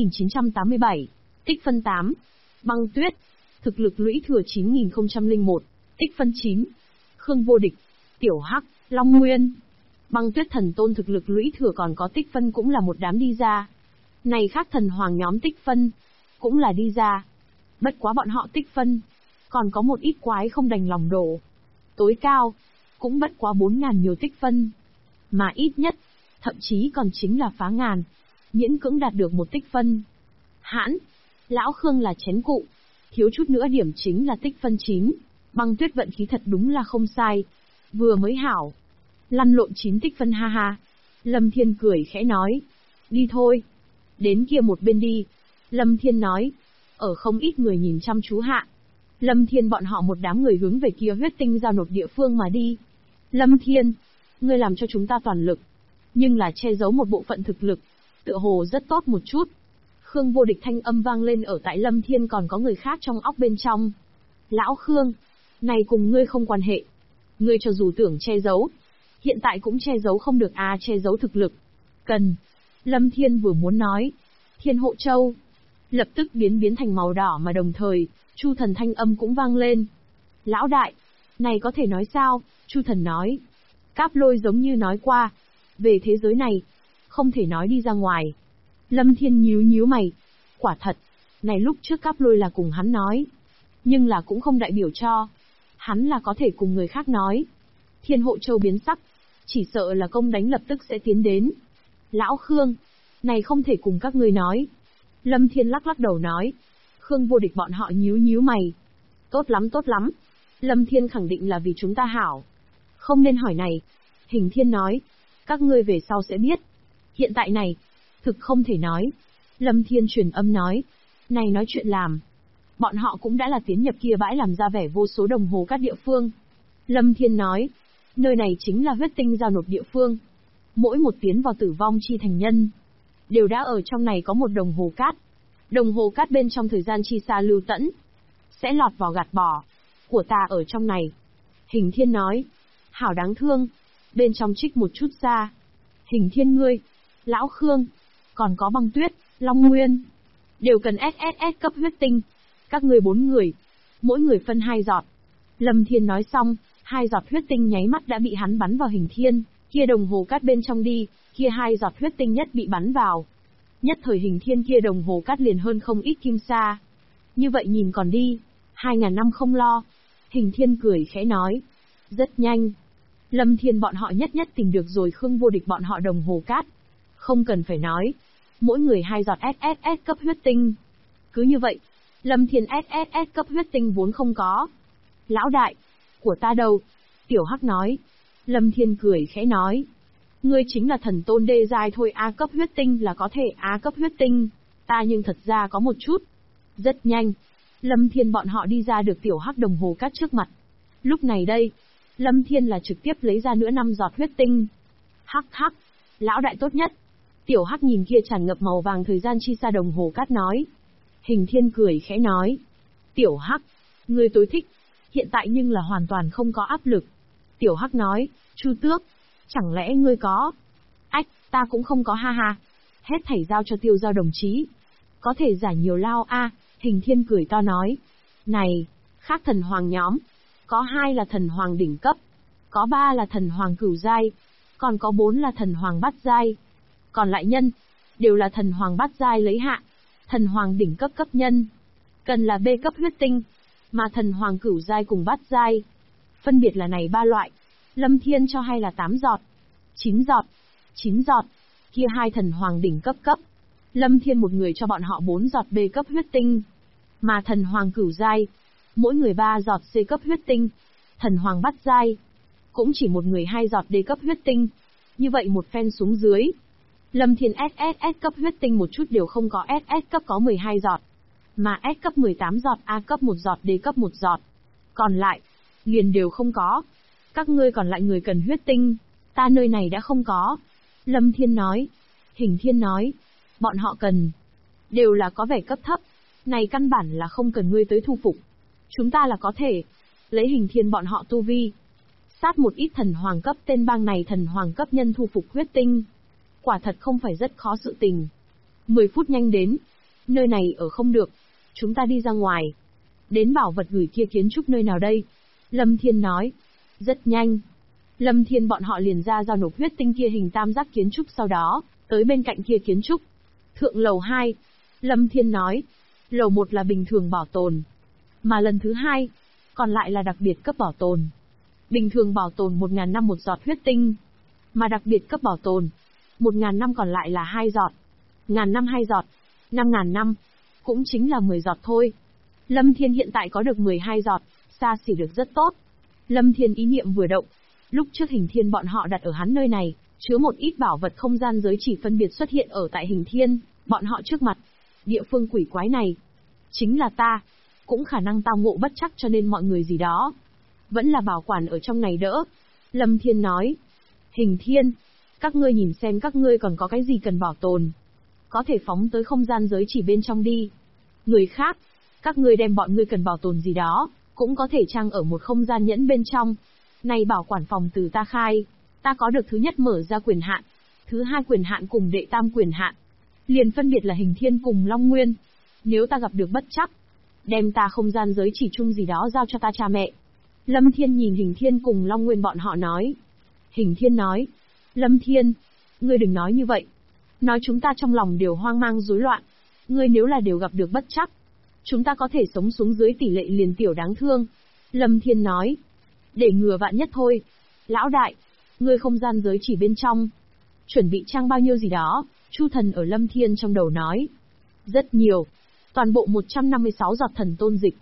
Speaker 1: 8987, tích phân 8. Băng Tuyết, thực lực lũy thừa 9001, tích phân 9. Khương Vô Địch, Tiểu Hắc, Long Nguyên, Băng Tuyết Thần Tôn thực lực lũy thừa còn có tích phân cũng là một đám đi ra. Này khác thần hoàng nhóm tích phân, cũng là đi ra. Bất quá bọn họ tích phân, còn có một ít quái không đành lòng đổ. Tối cao, cũng bất quá 4000 nhiều tích phân. Mà ít nhất, thậm chí còn chính là phá ngàn, miễn cưỡng đạt được một tích phân. Hãn, lão Khương là chén cụ, thiếu chút nữa điểm chính là tích phân 9. Băng Tuyết vận khí thật đúng là không sai, vừa mới hảo. Lăn lộn 9 tích phân ha ha. Lâm Thiên cười khẽ nói. Đi thôi. Đến kia một bên đi. Lâm Thiên nói. Ở không ít người nhìn chăm chú hạ. Lâm Thiên bọn họ một đám người hướng về kia huyết tinh giao nộp địa phương mà đi. Lâm Thiên, ngươi làm cho chúng ta toàn lực, nhưng là che giấu một bộ phận thực lực, tựa hồ rất tốt một chút. Khương Vô Địch thanh âm vang lên ở tại Lâm Thiên còn có người khác trong óc bên trong. Lão Khương, này cùng ngươi không quan hệ. Ngươi cho dù tưởng che giấu, hiện tại cũng che giấu không được à, che giấu thực lực. Cần. Lâm Thiên vừa muốn nói. Thiên Hộ Châu lập tức biến thành màu đỏ mà đồng thời, Chu Thần thanh âm cũng vang lên. Lão đại, này có thể nói sao? Chu thần nói. Cáp Lôi giống như nói qua. Về thế giới này, không thể nói đi ra ngoài. Lâm Thiên nhíu nhíu mày. Quả thật, này lúc trước Cáp Lôi là cùng hắn nói. Nhưng là cũng không đại biểu cho. Hắn là có thể cùng người khác nói. Thiên Hộ Châu biến sắc. Chỉ sợ là công đánh lập tức sẽ tiến đến. Lão Khương, này không thể cùng các ngươi nói. Lâm Thiên lắc lắc đầu nói. Khương Vô Địch bọn họ nhíu nhíu mày. Tốt lắm tốt lắm. Lâm Thiên khẳng định là vì chúng ta hảo. Không nên hỏi này. Hình Thiên nói. Các ngươi về sau sẽ biết. Hiện tại này, thực không thể nói. Lâm Thiên truyền âm nói. Này nói chuyện làm. Bọn họ cũng đã là tiến nhập kia bãi làm ra vẻ vô số đồng hồ các địa phương. Lâm Thiên nói. Nơi này chính là huyết tinh giao nộp địa phương. Mỗi một tiến vào tử vong chi thành nhân, đều đã ở trong này có một đồng hồ cát. Đồng hồ cát bên trong thời gian chi xa lưu tẫn, sẽ lọt vào gạt bỏ. Của ta ở trong này. Hình Thiên nói. Hảo đáng thương. Bên trong trích một chút ra. Hình Thiên ngươi, Lão Khương, còn có Băng Tuyết, Long Nguyên, đều cần SSS cấp huyết tinh. Các ngươi 4 người, mỗi người phân 2 giọt. Lâm Thiên nói xong, 2 giọt huyết tinh nháy mắt đã bị hắn bắn vào Hình Thiên, kia đồng hồ cát bên trong đi, kia 2 giọt huyết tinh nhất bị bắn vào. Nhất thời Hình Thiên kia đồng hồ cát liền hơn không ít kim sa. Như vậy nhìn còn đi, 2000 năm không lo. Hình Thiên cười khẽ nói. Rất nhanh. Lâm Thiên bọn họ nhất nhất tìm được rồi Khương Vô Địch bọn họ đồng hồ cát. Không cần phải nói. Mỗi người 2 giọt SSS cấp huyết tinh. Cứ như vậy, Lâm Thiên SSS cấp huyết tinh vốn không có. Lão đại, của ta đâu? Tiểu Hắc nói. Lâm Thiên cười khẽ nói. Ngươi chính là thần tôn đê giai thôi, A cấp huyết tinh là có thể A cấp huyết tinh. Ta nhưng thật ra có một chút. Rất nhanh. Lâm Thiên bọn họ đi ra được Tiểu Hắc đồng hồ cát trước mặt. Lúc này đây, Lâm Thiên là trực tiếp lấy ra nữa 5 giọt huyết tinh. Hắc hắc, lão đại tốt nhất. Tiểu Hắc nhìn kia tràn ngập màu vàng thời gian chi xa đồng hồ cát nói. Hình Thiên cười khẽ nói. Tiểu Hắc, ngươi tối thích. Hiện tại nhưng là hoàn toàn không có áp lực. Tiểu Hắc nói. Chu Tước, chẳng lẽ ngươi có? Ách, ta cũng không có ha ha. Hết thảy giao cho Tiêu Giao đồng chí. Có thể giải nhiều lao a. Hình Thiên cười to nói. Này, khác thần hoàng nhóm. Có 2 là thần hoàng đỉnh cấp. Có 3 là thần hoàng cửu giai. Còn có 4 là thần hoàng bát giai. Còn lại nhân, đều là thần hoàng bát giai lấy hạ. Thần hoàng đỉnh cấp cấp nhân, cần là B cấp huyết tinh. Mà thần hoàng cửu giai cùng bát giai, phân biệt là này 3 loại. Lâm Thiên cho hay là 8 giọt. 9 giọt. 9 giọt. Kia 2 thần hoàng đỉnh cấp cấp. Lâm Thiên một người cho bọn họ 4 giọt B cấp huyết tinh. Mà thần hoàng cửu giai, mỗi người 3 giọt C cấp huyết tinh. Thần hoàng bát giai, cũng chỉ một người 2 giọt D cấp huyết tinh. Như vậy một phen xuống dưới, Lâm Thiên SSS cấp huyết tinh một chút đều không có, SS cấp có 12 giọt. Mà S cấp 18 giọt, A cấp 1 giọt, D cấp 1 giọt. Còn lại, liền đều không có. Các ngươi còn lại người cần huyết tinh, ta nơi này đã không có. Lâm Thiên nói. Hình Thiên nói. Bọn họ cần, đều là có vẻ cấp thấp. Này căn bản là không cần ngươi tới thu phục. Chúng ta là có thể lấy Hình Thiên bọn họ tu vi, sát một ít thần hoàng cấp tên bang này thần hoàng cấp nhân thu phục huyết tinh. Quả thật không phải rất khó sự tình. 10 phút nhanh đến. Nơi này ở không được. Chúng ta đi ra ngoài. Đến bảo vật gửi kia kiến trúc nơi nào đây? Lâm Thiên nói. Rất nhanh. Lâm Thiên bọn họ liền ra giao nộp huyết tinh kia hình tam giác kiến trúc, sau đó tới bên cạnh kia kiến trúc. Thượng lầu 2. Lâm Thiên nói. Lầu 1 là bình thường bảo tồn. Mà lần thứ 2, còn lại là đặc biệt cấp bảo tồn. Bình thường bảo tồn 1000 năm một giọt huyết tinh. Mà đặc biệt cấp bảo tồn 1000 năm còn lại là 2 giọt. 1000 năm 2 giọt. 5000 năm. Cũng chính là 10 giọt thôi. Lâm Thiên hiện tại có được 12 giọt, xa xỉ được rất tốt. Lâm Thiên ý niệm vừa động. Lúc trước Hình Thiên bọn họ đặt ở hắn nơi này, chứa một ít bảo vật không gian giới chỉ phân biệt xuất hiện ở tại Hình Thiên bọn họ trước mặt. Địa phương quỷ quái này, chính là ta. Cũng khả năng tao ngộ bất chắc cho nên mọi người gì đó. Vẫn là bảo quản ở trong này đỡ. Lâm Thiên nói. Hình Thiên, các ngươi nhìn xem các ngươi còn có cái gì cần bảo tồn. Có thể phóng tới không gian giới chỉ bên trong đi. Người khác, các ngươi đem bọn ngươi cần bảo tồn gì đó, cũng có thể trang ở một không gian nhẫn bên trong. Này bảo quản phòng từ ta khai, ta có được thứ nhất mở ra quyền hạn, thứ hai quyền hạn cùng đệ tam quyền hạn. Liền phân biệt là Hình Thiên cùng Long Nguyên. Nếu ta gặp được bất chắc, đem ta không gian giới chỉ chung gì đó giao cho ta cha mẹ. Lâm Thiên nhìn Hình Thiên cùng Long Nguyên bọn họ nói. Hình Thiên nói. Lâm Thiên, ngươi đừng nói như vậy. Nói chúng ta trong lòng đều hoang mang rối loạn. Ngươi nếu là đều gặp được bất trắc, chúng ta có thể sống xuống dưới tỷ lệ liền tiểu đáng thương. Lâm Thiên nói. Để ngừa vạn nhất thôi. Lão đại, ngươi không gian giới chỉ bên trong chuẩn bị trang bao nhiêu gì đó, Chu Thần ở Lâm Thiên trong đầu nói. Rất nhiều. Toàn bộ 156 giọt thần tôn dịch,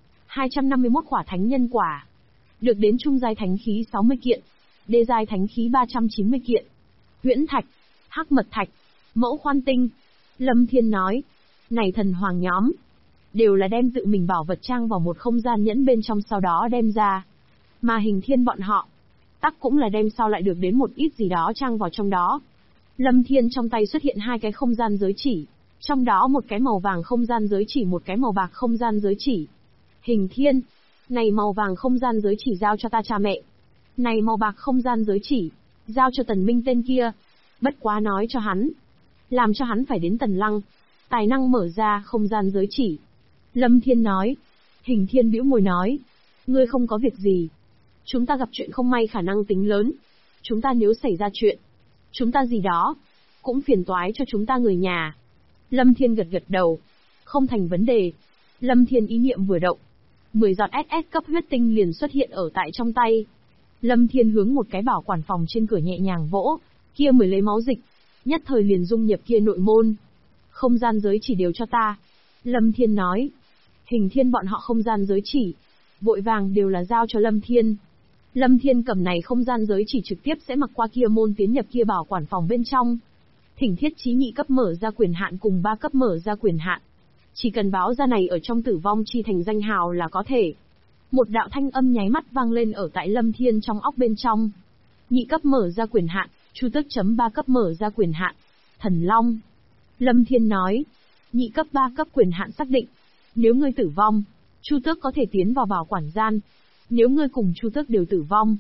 Speaker 1: 251 quả thánh nhân quả. Được đến trung giai thánh khí 60 kiện, đê giai thánh khí 390 kiện. Huyễn thạch, hắc mật thạch, mẫu khoan tinh. Lâm Thiên nói. Này thần hoàng nhóm, đều là đem tự mình bảo vật trang vào một không gian nhẫn bên trong sau đó đem ra. Mà Hình Thiên bọn họ, tắc cũng là đem sau lại được đến một ít gì đó trang vào trong đó. Lâm Thiên trong tay xuất hiện hai cái không gian giới chỉ, trong đó một cái màu vàng không gian giới chỉ, một cái màu bạc không gian giới chỉ. Hình Thiên, này màu vàng không gian giới chỉ giao cho ta cha mẹ. Này màu bạc không gian giới chỉ, giao cho Tần Minh tên kia. Bất quá nói cho hắn, làm cho hắn phải đến Tần Lăng, tài năng mở ra không gian giới chỉ. Lâm Thiên nói. Hình Thiên bĩu môi nói. Ngươi không có việc gì. Chúng ta gặp chuyện không may khả năng tính lớn. Chúng ta nếu xảy ra chuyện, chúng ta gì đó, cũng phiền toái cho chúng ta người nhà. Lâm Thiên gật gật đầu. Không thành vấn đề. Lâm Thiên ý niệm vừa động, 10 giọt SS cấp huyết tinh liền xuất hiện ở tại trong tay. Lâm Thiên hướng một cái bảo quản phòng trên cửa nhẹ nhàng vỗ, kia 10 lấy máu dịch, nhất thời liền dung nhập kia nội môn. Không gian giới chỉ đều cho ta. Lâm Thiên nói. Hình Thiên bọn họ không gian giới chỉ, vội vàng đều là giao cho Lâm Thiên. Lâm Thiên cầm này không gian giới chỉ trực tiếp sẽ mặc qua kia môn tiến nhập kia bảo quản phòng bên trong. Thỉnh thiết chí nhị cấp mở ra quyền hạn cùng 3 cấp mở ra quyền hạn. Chỉ cần báo ra này ở trong tử vong chi thành danh hào là có thể. Một đạo thanh âm nháy mắt vang lên ở tại Lâm Thiên trong óc bên trong. Nhị cấp mở ra quyền hạn, Chu Tước chấm 3 cấp mở ra quyền hạn. Thần Long. Lâm Thiên nói. Nhị cấp 3 cấp quyền hạn xác định. Nếu ngươi tử vong, Chu Tước có thể tiến vào bảo quản gian. Nếu ngươi cùng Chu Tước đều tử vong.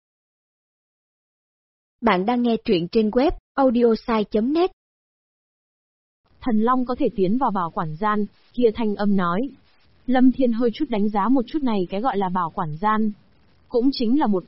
Speaker 2: Bạn đang nghe truyện trên web audiosai.net.
Speaker 1: Thần Long có thể tiến vào bảo quản gian, kia thanh âm nói. Lâm Thiên hơi chút đánh giá một chút này cái gọi là bảo quản gian. Cũng chính là một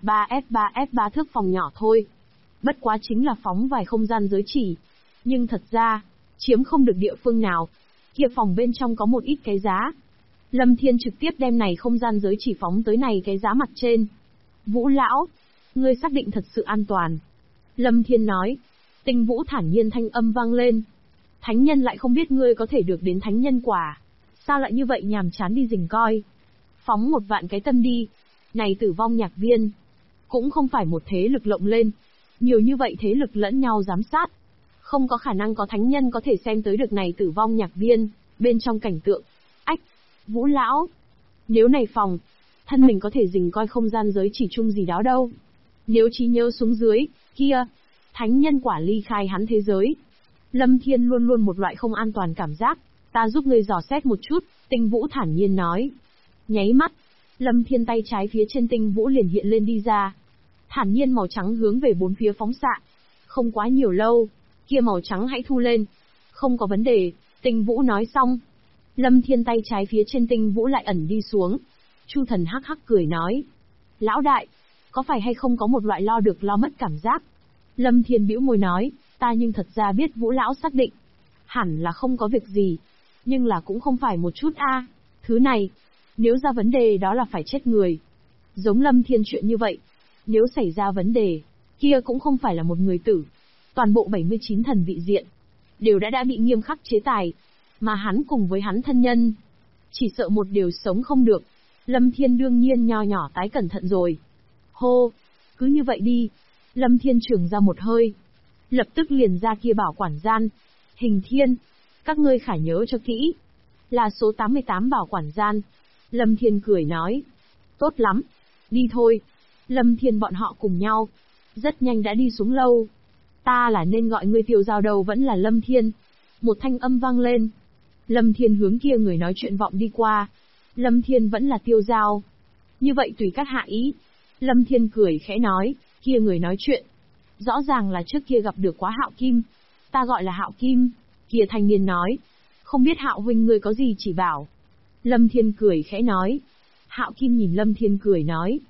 Speaker 1: 3F3 thước phòng nhỏ thôi. Bất quá chính là phóng vài không gian giới chỉ. Nhưng thật ra, chiếm không được địa phương nào. Kia phòng bên trong có một ít cái giá. Lâm Thiên trực tiếp đem này không gian giới chỉ phóng tới này cái giá mặt trên. Vũ lão, ngươi xác định thật sự an toàn. Lâm Thiên nói. Tinh Vũ thản nhiên thanh âm vang lên. Thánh nhân lại không biết ngươi có thể được đến thánh nhân quả. Sao lại như vậy nhàm chán đi rình coi. Phóng 1 vạn cái tâm đi. Này tử vong nhạc viên, cũng không phải một thế lực lộng lên. Nhiều như vậy thế lực lẫn nhau giám sát. Không có khả năng có thánh nhân có thể xem tới được này tử vong nhạc viên, bên trong cảnh tượng. Ách, Vũ lão, nếu này phòng, thân mình có thể rình coi không gian giới chỉ chung gì đó đâu. Nếu trí nhớ xuống dưới, kia, thánh nhân quả ly khai hắn thế giới. Lâm Thiên luôn luôn một loại không an toàn cảm giác. Ta giúp ngươi dò xét một chút, Tinh Vũ thản nhiên nói. Nháy mắt, Lâm Thiên tay trái phía trên Tinh Vũ liền hiện lên đi ra. Thản nhiên màu trắng hướng về bốn phía phóng xạ. Không quá nhiều lâu, kia màu trắng hãy thu lên. Không có vấn đề, Tinh Vũ nói xong. Lâm Thiên tay trái phía trên Tinh Vũ lại ẩn đi xuống. Chu Thần hắc hắc cười nói. Lão đại, có phải hay không có một loại lo được lo mất cảm giác? Lâm Thiên bĩu môi nói, ta nhưng thật ra biết Vũ lão xác định. Hẳn là không có việc gì, nhưng là cũng không phải một chút a. Thứ này, nếu ra vấn đề đó là phải chết người. Giống Lâm Thiên chuyện như vậy, nếu xảy ra vấn đề, kia cũng không phải là một người tử. Toàn bộ 79 thần vị diện, đều đã bị nghiêm khắc chế tài. Mà hắn cùng với hắn thân nhân, chỉ sợ một điều sống không được. Lâm Thiên đương nhiên nho nhỏ tái cẩn thận rồi. Hô, cứ như vậy đi. Lâm Thiên trường ra một hơi, lập tức liền ra kia bảo quản gian. Hình Thiên, các ngươi khả nhớ cho kỹ, là số 88 bảo quản gian. Lâm Thiên cười nói. Tốt lắm, đi thôi. Lâm Thiên bọn họ cùng nhau, rất nhanh đã đi xuống lâu. Ta là nên gọi ngươi Tiêu Giao đầu vẫn là Lâm Thiên? Một thanh âm vang lên. Lâm Thiên hướng kia người nói chuyện vọng đi qua. Lâm Thiên vẫn là Tiêu Giao. Như vậy tùy các hạ ý. Lâm Thiên cười khẽ nói, kia người nói chuyện. Rõ ràng là trước kia gặp được quá Hạo Kim. Ta gọi là Hạo Kim. Kia thanh niên nói. Không biết Hạo huynh ngươi có gì chỉ bảo. Lâm Thiên cười khẽ nói. Hạo Kim nhìn Lâm Thiên cười nói.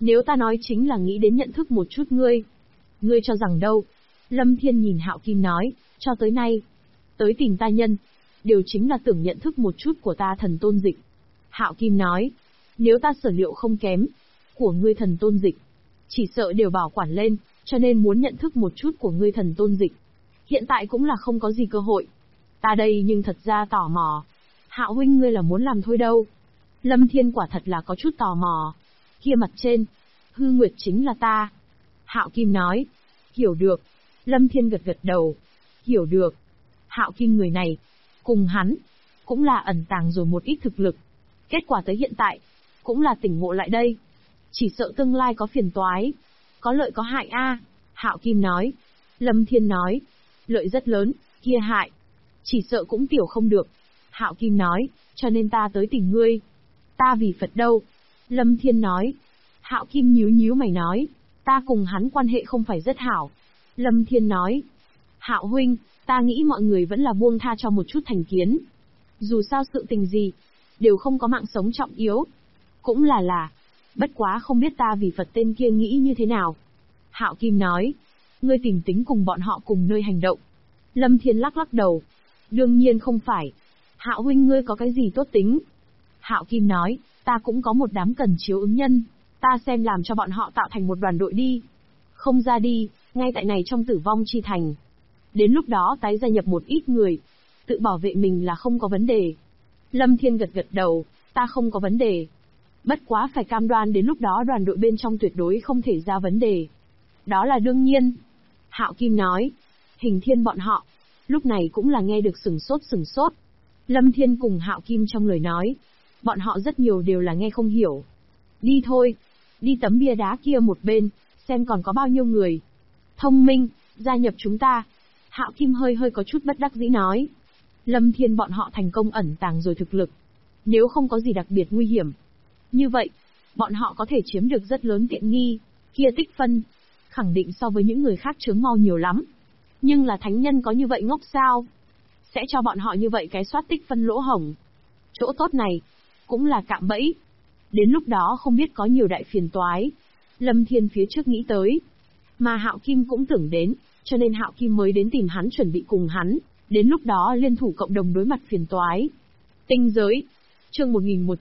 Speaker 1: Nếu ta nói chính là nghĩ đến nhận thức một chút ngươi. Ngươi cho rằng đâu? Lâm Thiên nhìn Hạo Kim nói, cho tới nay, tới tìm ta nhân, đều chính là tưởng nhận thức một chút của ta thần tôn dịch. Hạo Kim nói, nếu ta sở liệu không kém, của ngươi thần tôn dịch, chỉ sợ đều bảo quản lên, cho nên muốn nhận thức một chút của ngươi thần tôn dịch. Hiện tại cũng là không có gì cơ hội. Ta đây nhưng thật ra tò mò. Hạo huynh ngươi là muốn làm thôi đâu. Lâm Thiên quả thật là có chút tò mò. Kia mặt trên, Hư Nguyệt chính là ta. Hạo Kim nói, hiểu được. Lâm Thiên gật gật đầu, hiểu được. Hạo Kim người này, cùng hắn, cũng là ẩn tàng rồi một ít thực lực. Kết quả tới hiện tại, cũng là tỉnh ngộ lại đây. Chỉ sợ tương lai có phiền toái, có lợi có hại a. Hạo Kim nói. Lâm Thiên nói, lợi rất lớn, kia hại, chỉ sợ cũng tiểu không được. Hạo Kim nói, cho nên ta tới tìm ngươi. Ta vì Phật đâu? Lâm Thiên nói. Hạo Kim nhíu nhíu mày nói, ta cùng hắn quan hệ không phải rất hảo. Lâm Thiên nói, Hạo huynh, ta nghĩ mọi người vẫn là buông tha cho một chút thành kiến. Dù sao sự tình gì, đều không có mạng sống trọng yếu. Cũng là, bất quá không biết ta vì Phật tên kia nghĩ như thế nào. Hạo Kim nói, ngươi tìm tính cùng bọn họ cùng nơi hành động. Lâm Thiên lắc lắc đầu, đương nhiên không phải. Hạo huynh ngươi có cái gì tốt tính? Hạo Kim nói, ta cũng có một đám cần chiếu ứng nhân, ta xem làm cho bọn họ tạo thành một đoàn đội đi. Không ra đi, ngay tại này trong Tử Vong Chi Thành. Đến lúc đó tái gia nhập một ít người, tự bảo vệ mình là không có vấn đề. Lâm Thiên gật gật đầu, ta không có vấn đề. Bất quá phải cam đoan đến lúc đó đoàn đội bên trong tuyệt đối không thể ra vấn đề. Đó là đương nhiên. Hạo Kim nói, Hình Thiên bọn họ, lúc này cũng là nghe được sửng sốt. Lâm Thiên cùng Hạo Kim trong lời nói, bọn họ rất nhiều đều là nghe không hiểu. Đi thôi, đi tấm bia đá kia một bên, xem còn có bao nhiêu người. Thông minh, gia nhập chúng ta. Hạo Kim hơi có chút bất đắc dĩ nói. Lâm Thiên bọn họ thành công ẩn tàng rồi thực lực. Nếu không có gì đặc biệt nguy hiểm, như vậy, bọn họ có thể chiếm được rất lớn tiện nghi. Kia tích phân, khẳng định so với những người khác chướng mau nhiều lắm. Nhưng là thánh nhân có như vậy ngốc sao? Sẽ cho bọn họ như vậy cái soát tích phân lỗ hổng. Chỗ tốt này, cũng là cạm bẫy. Đến lúc đó không biết có nhiều đại phiền toái. Lâm Thiên phía trước nghĩ tới. Mà Hạo Kim cũng tưởng đến, cho nên Hạo Kim mới đến tìm hắn chuẩn bị cùng hắn. Đến lúc đó liên thủ cộng đồng đối mặt phiền toái. Tinh giới. Chương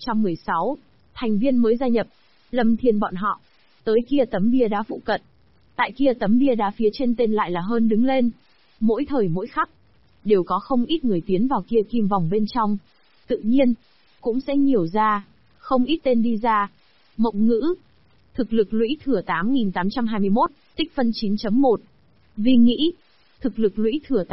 Speaker 1: 1116. Thành viên mới gia nhập. Lâm Thiên bọn họ. Tới kia tấm bia đá phụ cận. Tại kia tấm bia đá phía trên tên lại là hơn đứng lên. Mỗi thời mỗi khắc, đều có không ít người tiến vào kia kim vòng bên trong. Tự nhiên, cũng sẽ nhiều ra, không ít tên đi ra. Mộng Ngữ. Thực lực lũy thừa 8.821, tích phân 9.1. Vi Nghĩ. Thực lực lũy thừa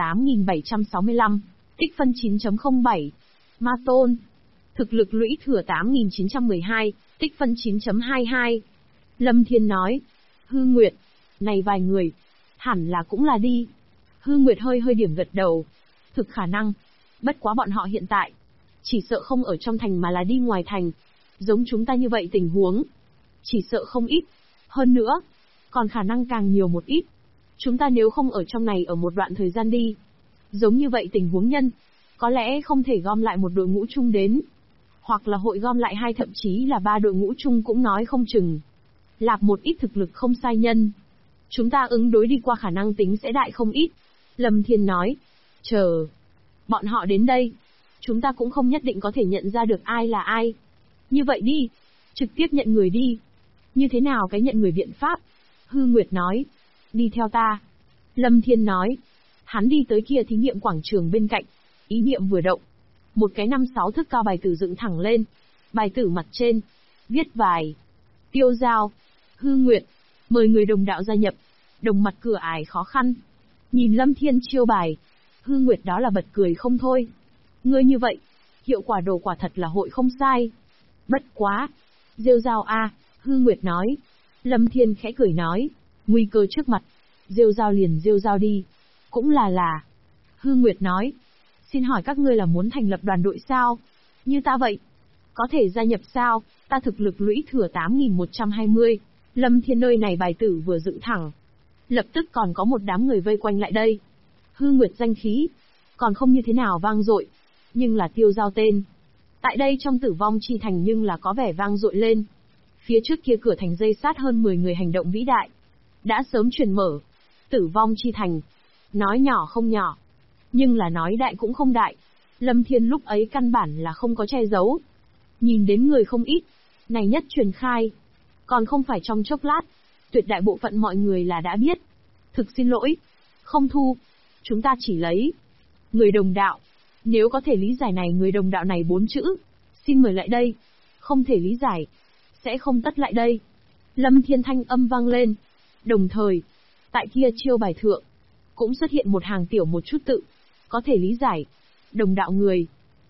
Speaker 1: 8.765, tích phân 9.07. Ma Tôn. Thực lực lũy thừa 8.912, tích phân 9.22. Lâm Thiên nói, Hư Nguyệt, này vài người, hẳn là cũng là đi. Hư Nguyệt hơi điểm gật đầu. Thực khả năng. Bất quá bọn họ hiện tại, chỉ sợ không ở trong thành mà là đi ngoài thành. Giống chúng ta như vậy tình huống, chỉ sợ không ít. Hơn nữa, còn khả năng càng nhiều một ít. Chúng ta nếu không ở trong này ở một đoạn thời gian đi, giống như vậy tình huống nhân, có lẽ không thể gom lại một đội ngũ chung đến. Hoặc là hội gom lại 2 thậm chí là 3 đội ngũ chung cũng nói không chừng. Lạp một ít thực lực không sai nhân, chúng ta ứng đối đi qua khả năng tính sẽ đại không ít. Lâm Thiên nói, chờ bọn họ đến đây, chúng ta cũng không nhất định có thể nhận ra được ai là ai. Như vậy đi, trực tiếp nhận người đi. Như thế nào cái nhận người biện pháp? Hư Nguyệt nói, đi theo ta. Lâm Thiên nói, hắn đi tới kia thí nghiệm quảng trường bên cạnh, ý niệm vừa động, một cái 5-6 thước cao bài tử dựng thẳng lên. Bài tử mặt trên, viết vài Tiêu Giao, Hư Nguyệt, mời người đồng đạo gia nhập. Đồng mặt cửa ải khó khăn. Nhìn Lâm Thiên chiêu bài, Hư Nguyệt đó là bật cười không thôi. Ngươi như vậy, hiệu quả đồ quả thật là hội không sai. Bất quá, rêu rao a. Hư Nguyệt nói. Lâm Thiên khẽ cười nói, nguy cơ trước mặt, rêu rao liền rêu rao đi. Cũng là. Hư Nguyệt nói, xin hỏi các ngươi là muốn thành lập đoàn đội sao? Như ta vậy, có thể gia nhập sao? Ta thực lực lũy thừa 8.120. Lâm Thiên nơi này bài tử vừa dựng thẳng, lập tức còn có một đám người vây quanh lại đây. Hư Nguyệt danh khí, còn không như thế nào vang dội, nhưng là Tiêu Giao tên. Tại đây trong Tử Vong Chi Thành nhưng là có vẻ vang dội lên. Phía trước kia cửa thành dây sát hơn 10 người hành động vĩ đại. Đã sớm truyền mở. Tử vong chi thành. Nói nhỏ không nhỏ. Nhưng là nói đại cũng không đại. Lâm Thiên lúc ấy căn bản là không có che giấu. Nhìn đến người không ít. Này nhất truyền khai. Còn không phải trong chốc lát. Tuyệt đại bộ phận mọi người là đã biết. Thực xin lỗi. Không thu. Chúng ta chỉ lấy. Người đồng đạo. Nếu có thể lý giải này người đồng đạo này 4 chữ. Xin mời lại đây. Không thể lý giải. Sẽ không tất lại đây. Lâm Thiên thanh âm vang lên. Đồng thời. Tại kia chiêu bài thượng. Cũng xuất hiện một hàng tiểu một chút tự. Có thể lý giải. Đồng đạo người.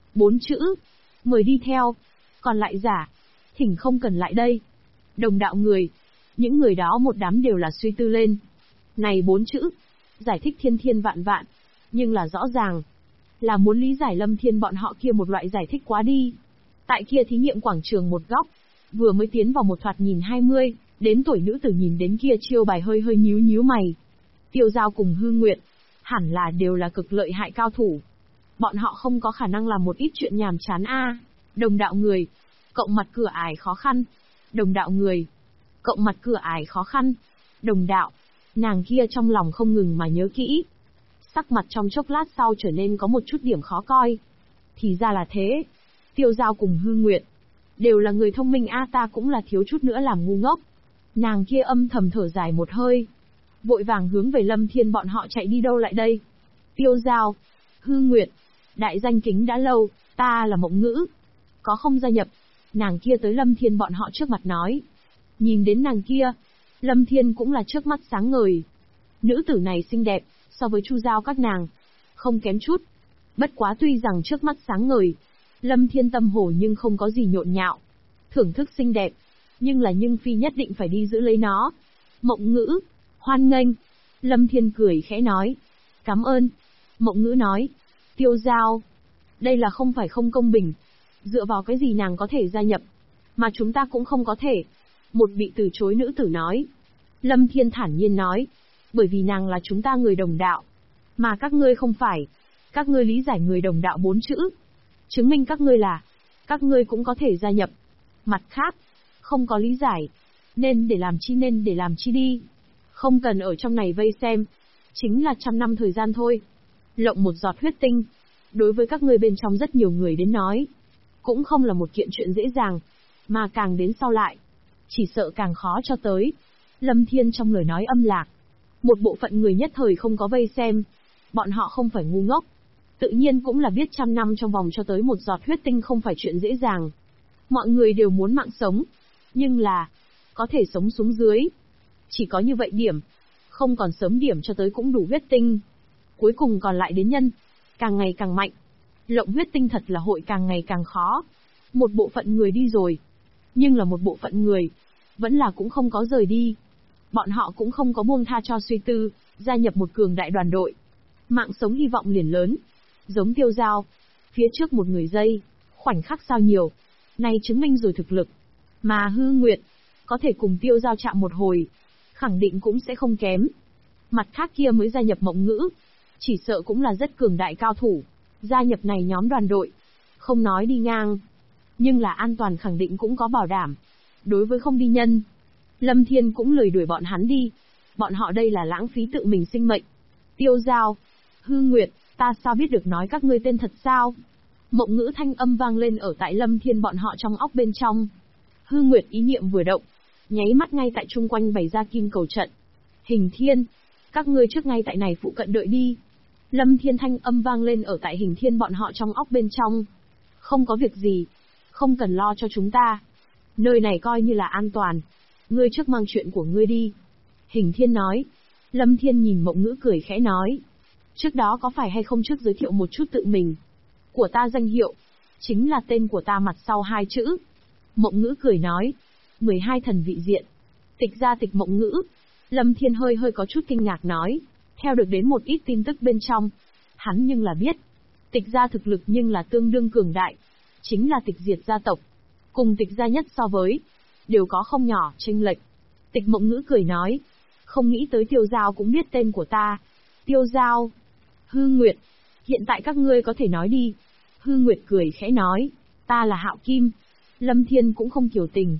Speaker 1: 4 chữ. Mời đi theo. Còn lại giả. Thỉnh không cần lại đây. Đồng đạo người. Những người đó một đám đều là suy tư lên. Này 4 chữ. Giải thích thiên thiên vạn vạn. Nhưng là rõ ràng. Là muốn lý giải Lâm Thiên bọn họ kia một loại giải thích quá đi. Tại kia thí nghiệm quảng trường một góc. Vừa mới tiến vào một thoạt nhìn 20, đến tuổi nữ tử nhìn đến kia chiêu bài hơi hơi nhíu nhíu mày. Tiêu Giao cùng Hư Nguyệt. Hẳn là đều là cực lợi hại cao thủ. Bọn họ không có khả năng làm một ít chuyện nhàm chán a. Đồng đạo người. Cộng mặt cửa ải khó khăn. Đồng đạo người. Cộng mặt cửa ải khó khăn. Đồng đạo. Nàng kia trong lòng không ngừng mà nhớ kỹ. Sắc mặt trong chốc lát sau trở nên có một chút điểm khó coi. Thì ra là thế. Tiêu Giao cùng Hư Nguyệt. Đều là người thông minh a, ta cũng là thiếu chút nữa làm ngu ngốc. Nàng kia âm thầm thở dài một hơi. Vội vàng hướng về Lâm Thiên bọn họ chạy đi đâu lại đây. Tiêu Giao. Hư Nguyệt. Đại danh kính đã lâu, ta là Mộng Ngữ. Có không gia nhập. Nàng kia tới Lâm Thiên bọn họ trước mặt nói. Nhìn đến nàng kia. Lâm Thiên cũng là trước mắt sáng ngời. Nữ tử này xinh đẹp, so với Chu Giao các nàng. Không kém chút. Bất quá tuy rằng trước mắt sáng ngời. Lâm Thiên tâm hồ nhưng không có gì nhộn nhạo. Thưởng thức xinh đẹp. Nhưng phi nhất định phải đi giữ lấy nó. Mộng Ngữ. Hoan nghênh. Lâm Thiên cười khẽ nói. Cảm ơn. Mộng Ngữ nói. Tiêu Giao. Đây là không phải không công bình. Dựa vào cái gì nàng có thể gia nhập. Mà chúng ta cũng không có thể. Một bị từ chối nữ tử nói. Lâm Thiên thản nhiên nói. Bởi vì nàng là chúng ta người đồng đạo. Mà các ngươi không phải. Các ngươi lý giải người đồng đạo 4 chữ. Chứng minh các ngươi là. Các ngươi cũng có thể gia nhập. Mặt khác. Không có lý giải. Nên để làm chi đi. Không cần ở trong này vây xem. Chính là 100 năm thời gian thôi. Lộng một giọt huyết tinh. Đối với các ngươi bên trong rất nhiều người đến nói. Cũng không là một kiện chuyện dễ dàng. Mà càng đến sau lại. Chỉ sợ càng khó cho tới. Lâm Thiên trong lời nói âm lạc. Một bộ phận người nhất thời không có vây xem. Bọn họ không phải ngu ngốc. Tự nhiên cũng là biết 100 năm trong vòng cho tới một giọt huyết tinh không phải chuyện dễ dàng. Mọi người đều muốn mạng sống. Nhưng là. Có thể sống xuống dưới. Chỉ có như vậy điểm. Không còn sớm điểm cho tới cũng đủ huyết tinh. Cuối cùng còn lại đến nhân. Càng ngày càng mạnh. Lộng huyết tinh thật là hội càng ngày càng khó. Một bộ phận người đi rồi. Nhưng là một bộ phận người. Vẫn là cũng không có rời đi. Bọn họ cũng không có buông tha cho suy tư. Gia nhập một cường đại đoàn đội. Mạng sống hy vọng liền lớn. Giống Tiêu Giao. Phía trước một người giây. Khoảnh khắc sao nhiều. Này chứng minh rồi thực lực. Mà Hư Nguyệt. Có thể cùng Tiêu Giao chạm một hồi. Khẳng định cũng sẽ không kém. Mặt khác kia mới gia nhập Mộng Ngữ. Chỉ sợ cũng là rất cường đại cao thủ. Gia nhập này nhóm đoàn đội. Không nói đi ngang. Nhưng là an toàn khẳng định cũng có bảo đảm. Đối với không đi nhân. Lâm Thiên cũng lười đuổi bọn hắn đi. Bọn họ đây là lãng phí tự mình sinh mệnh. Tiêu Giao. Hư Nguyệt, ta sao biết được nói các ngươi tên thật sao? Mộng Ngữ thanh âm vang lên ở tại Lâm Thiên bọn họ trong óc bên trong. Hư Nguyệt ý niệm vừa động. Nháy mắt ngay tại chung quanh bày ra kim cầu trận. Hình Thiên. Các ngươi trước ngay tại này phụ cận đợi đi. Lâm Thiên thanh âm vang lên ở tại Hình Thiên bọn họ trong óc bên trong. Không có việc gì. Không cần lo cho chúng ta. Nơi này coi như là an toàn. Ngươi trước mang chuyện của ngươi đi. Hình Thiên nói. Lâm Thiên nhìn Mộng Ngữ cười khẽ nói. Trước đó có phải hay không trước giới thiệu một chút tự mình. Của ta danh hiệu. Chính là tên của ta mặt sau 2 chữ. Mộng Ngữ cười nói. 12 thần vị diện. Tịch ra tịch Mộng Ngữ. Lâm Thiên hơi có chút kinh ngạc nói. Theo được đến một ít tin tức bên trong. Hắn nhưng là biết. Tịch ra thực lực nhưng là tương đương cường đại. Chính là tịch diệt gia tộc. Cùng tịch gia nhất so với. Đều có không nhỏ chênh lệch. Tịch Mộng Ngữ cười nói. Không nghĩ tới Tiêu Giao cũng biết tên của ta. Tiêu Giao. Hư Nguyệt. Hiện tại các ngươi có thể nói đi. Hư Nguyệt cười khẽ nói. Ta là Hạo Kim. Lâm Thiên cũng không kiều tình.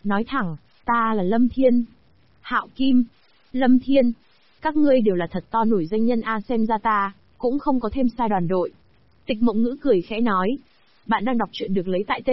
Speaker 1: nói thẳng, ta là Lâm Thiên. Hạo Kim, Lâm Thiên, các ngươi đều là thật to nổi danh nhân a, xem ra ta cũng không có thêm sai đoàn đội. Tịch Mộng Ngữ cười khẽ nói, bạn đang đọc truyện được lấy tại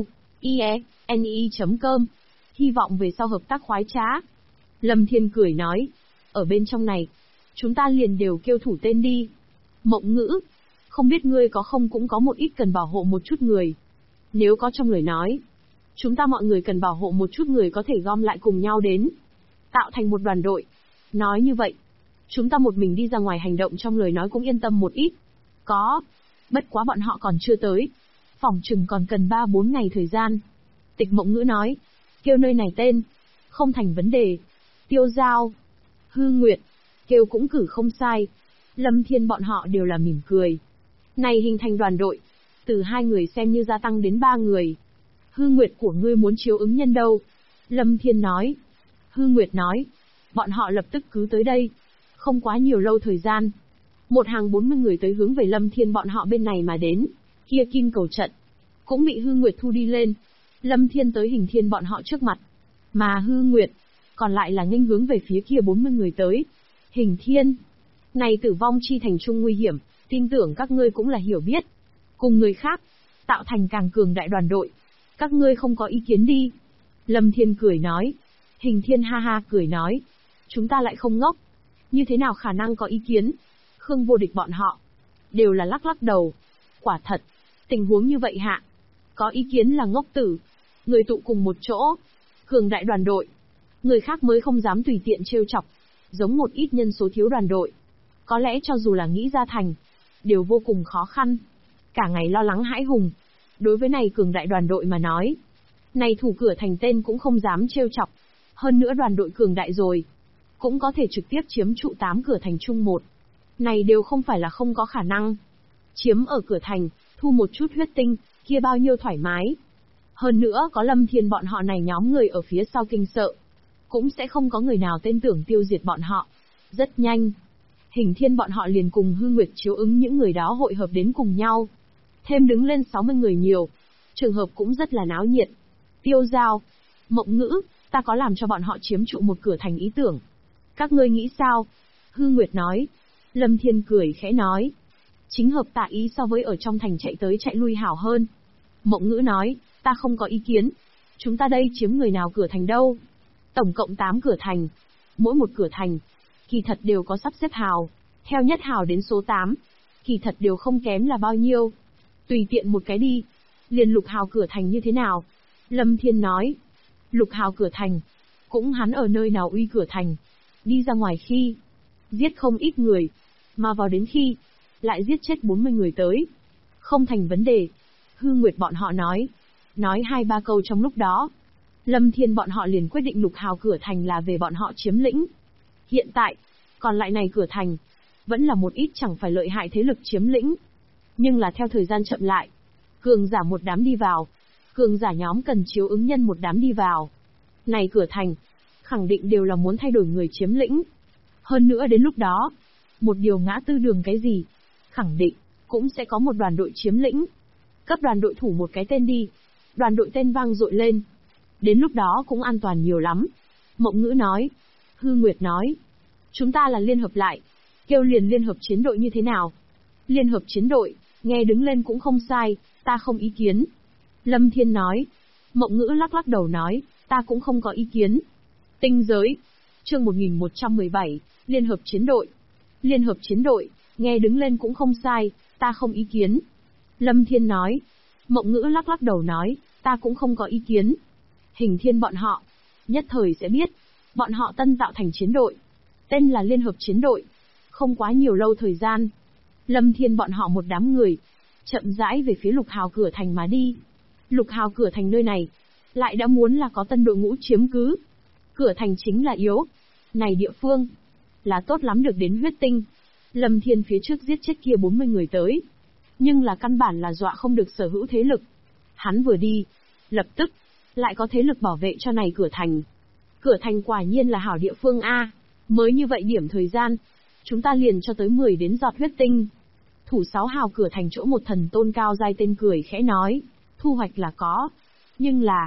Speaker 1: tru.ie.ne.com, hy vọng về sau hợp tác khoái trá. Lâm Thiên cười nói, ở bên trong này, chúng ta liền đều kêu thủ tên đi. Mộng Ngữ, không biết ngươi có không cũng có một ít cần bảo hộ một chút người. Nếu có trong lời nói, chúng ta mọi người cần bảo hộ một chút người có thể gom lại cùng nhau đến, tạo thành một đoàn đội. Nói như vậy, chúng ta một mình đi ra ngoài hành động trong lời nói cũng yên tâm một ít. Có, bất quá bọn họ còn chưa tới, phỏng chừng còn cần 3-4 ngày thời gian. Tịch Mộng Ngữ nói, kêu nơi này tên, không thành vấn đề. Tiêu Giao, Hư Nguyệt, kêu cũng cử không sai. Lâm Thiên bọn họ đều là mỉm cười. Này hình thành đoàn đội, từ 2 người xem như gia tăng đến 3 người. Hư Nguyệt của ngươi muốn chiếu ứng nhân đâu? Lâm Thiên nói. Hư Nguyệt nói, bọn họ lập tức cứ tới đây. Không quá nhiều lâu thời gian, một hàng 40 người tới hướng về Lâm Thiên bọn họ bên này mà đến. Kia kim cầu trận cũng bị Hư Nguyệt thu đi lên. Lâm Thiên tới Hình Thiên bọn họ trước mặt, mà Hư Nguyệt còn lại là nghênh hướng về phía kia 40 người tới. Hình Thiên, này tử vong chi thành trung nguy hiểm, tin tưởng các ngươi cũng là hiểu biết. Cùng người khác, tạo thành càng cường đại đoàn đội. Các ngươi không có ý kiến đi. Lâm Thiên cười nói. Hình Thiên ha ha cười nói. Chúng ta lại không ngốc. Như thế nào khả năng có ý kiến? Khương Vô Địch bọn họ đều là lắc lắc đầu. Quả thật, tình huống như vậy hạ, có ý kiến là ngốc tử. Người tụ cùng một chỗ, cường đại đoàn đội, người khác mới không dám tùy tiện trêu chọc. Giống một ít nhân số thiếu đoàn đội, có lẽ cho dù là nghĩ ra thành, đều vô cùng khó khăn. Cả ngày lo lắng hãi hùng. Đối với này cường đại đoàn đội mà nói, này thủ cửa thành tên cũng không dám trêu chọc. Hơn nữa đoàn đội cường đại rồi, cũng có thể trực tiếp chiếm trụ 8 cửa thành chung một. Này đều không phải là không có khả năng. Chiếm ở cửa thành, thu một chút huyết tinh, kia bao nhiêu thoải mái. Hơn nữa có Lâm Thiên bọn họ này nhóm người ở phía sau kinh sợ, cũng sẽ không có người nào tên tưởng tiêu diệt bọn họ. Rất nhanh, Hình Thiên bọn họ liền cùng Hư Nguyệt chiếu ứng những người đó hội hợp đến cùng nhau. Thêm đứng lên 60 người nhiều, trường hợp cũng rất là náo nhiệt. Tiêu Giao, Mộng Ngữ, ta có làm cho bọn họ chiếm trụ một cửa thành ý tưởng. Các ngươi nghĩ sao? Hư Nguyệt nói. Lâm Thiên cười khẽ nói. Chính hợp tạ ý so với ở trong thành chạy tới chạy lui hảo hơn. Mộng Ngữ nói, ta không có ý kiến. Chúng ta đây chiếm người nào cửa thành đâu? Tổng cộng 8 cửa thành. Mỗi một cửa thành, kỳ thật đều có sắp xếp hào. Theo nhất hào đến số 8, kỳ thật đều không kém là bao nhiêu. Tùy tiện một cái đi. Liền Lục hào cửa thành như thế nào? Lâm Thiên nói. Lục hào cửa thành, cũng hắn ở nơi nào uy cửa thành. Đi ra ngoài khi, giết không ít người. Mà vào đến khi, lại giết chết 40 người tới. Không thành vấn đề. Hư Nguyệt bọn họ nói. Nói 2-3 câu trong lúc đó, Lâm Thiên bọn họ liền quyết định Lục hào cửa thành là về bọn họ chiếm lĩnh. Hiện tại, còn lại này cửa thành, vẫn là một ít chẳng phải lợi hại thế lực chiếm lĩnh. Nhưng là theo thời gian chậm lại, cường giả một đám đi vào, cường giả nhóm cần chiếu ứng nhân một đám đi vào. Này cửa thành, khẳng định đều là muốn thay đổi người chiếm lĩnh. Hơn nữa đến lúc đó, một điều ngã tư đường cái gì, khẳng định, cũng sẽ có một đoàn đội chiếm lĩnh. Cấp đoàn đội thủ một cái tên đi. Đoàn đội tên vang dội lên. Đến lúc đó cũng an toàn nhiều lắm. Mộng Ngữ nói. Hư Nguyệt nói. Chúng ta là liên hợp lại. Kêu liền liên hợp chiến đội như thế nào? Liên hợp chiến đội, nghe đứng lên cũng không sai, ta không ý kiến. Lâm Thiên nói. Mộng Ngữ lắc lắc đầu nói, ta cũng không có ý kiến. Tinh giới. Chương 1117, liên hợp chiến đội. Liên hợp chiến đội, nghe đứng lên cũng không sai, ta không ý kiến. Lâm Thiên nói. Mộng Ngữ lắc lắc đầu nói, ta cũng không có ý kiến. Hình Thiên bọn họ, nhất thời sẽ biết, bọn họ tân tạo thành chiến đội. Tên là liên hợp chiến đội. Không quá nhiều lâu thời gian, Lâm Thiên bọn họ một đám người, chậm rãi về phía Lục hào cửa thành mà đi. Lục hào cửa thành nơi này, lại đã muốn là có tân đội ngũ chiếm cứ. Cửa thành chính là yếu. Này địa phương, là tốt lắm được đến huyết tinh. Lâm Thiên phía trước giết chết kia 40 người tới. Nhưng là căn bản là dọa không được sở hữu thế lực. Hắn vừa đi, lập tức, lại có thế lực bảo vệ cho này cửa thành. Cửa thành quả nhiên là hảo địa phương A. Mới như vậy điểm thời gian, chúng ta liền cho tới 10 đến giọt huyết tinh. Thủ 6 hào cửa thành chỗ một thần tôn cao dai tên cười khẽ nói. Thu hoạch là có. Nhưng là,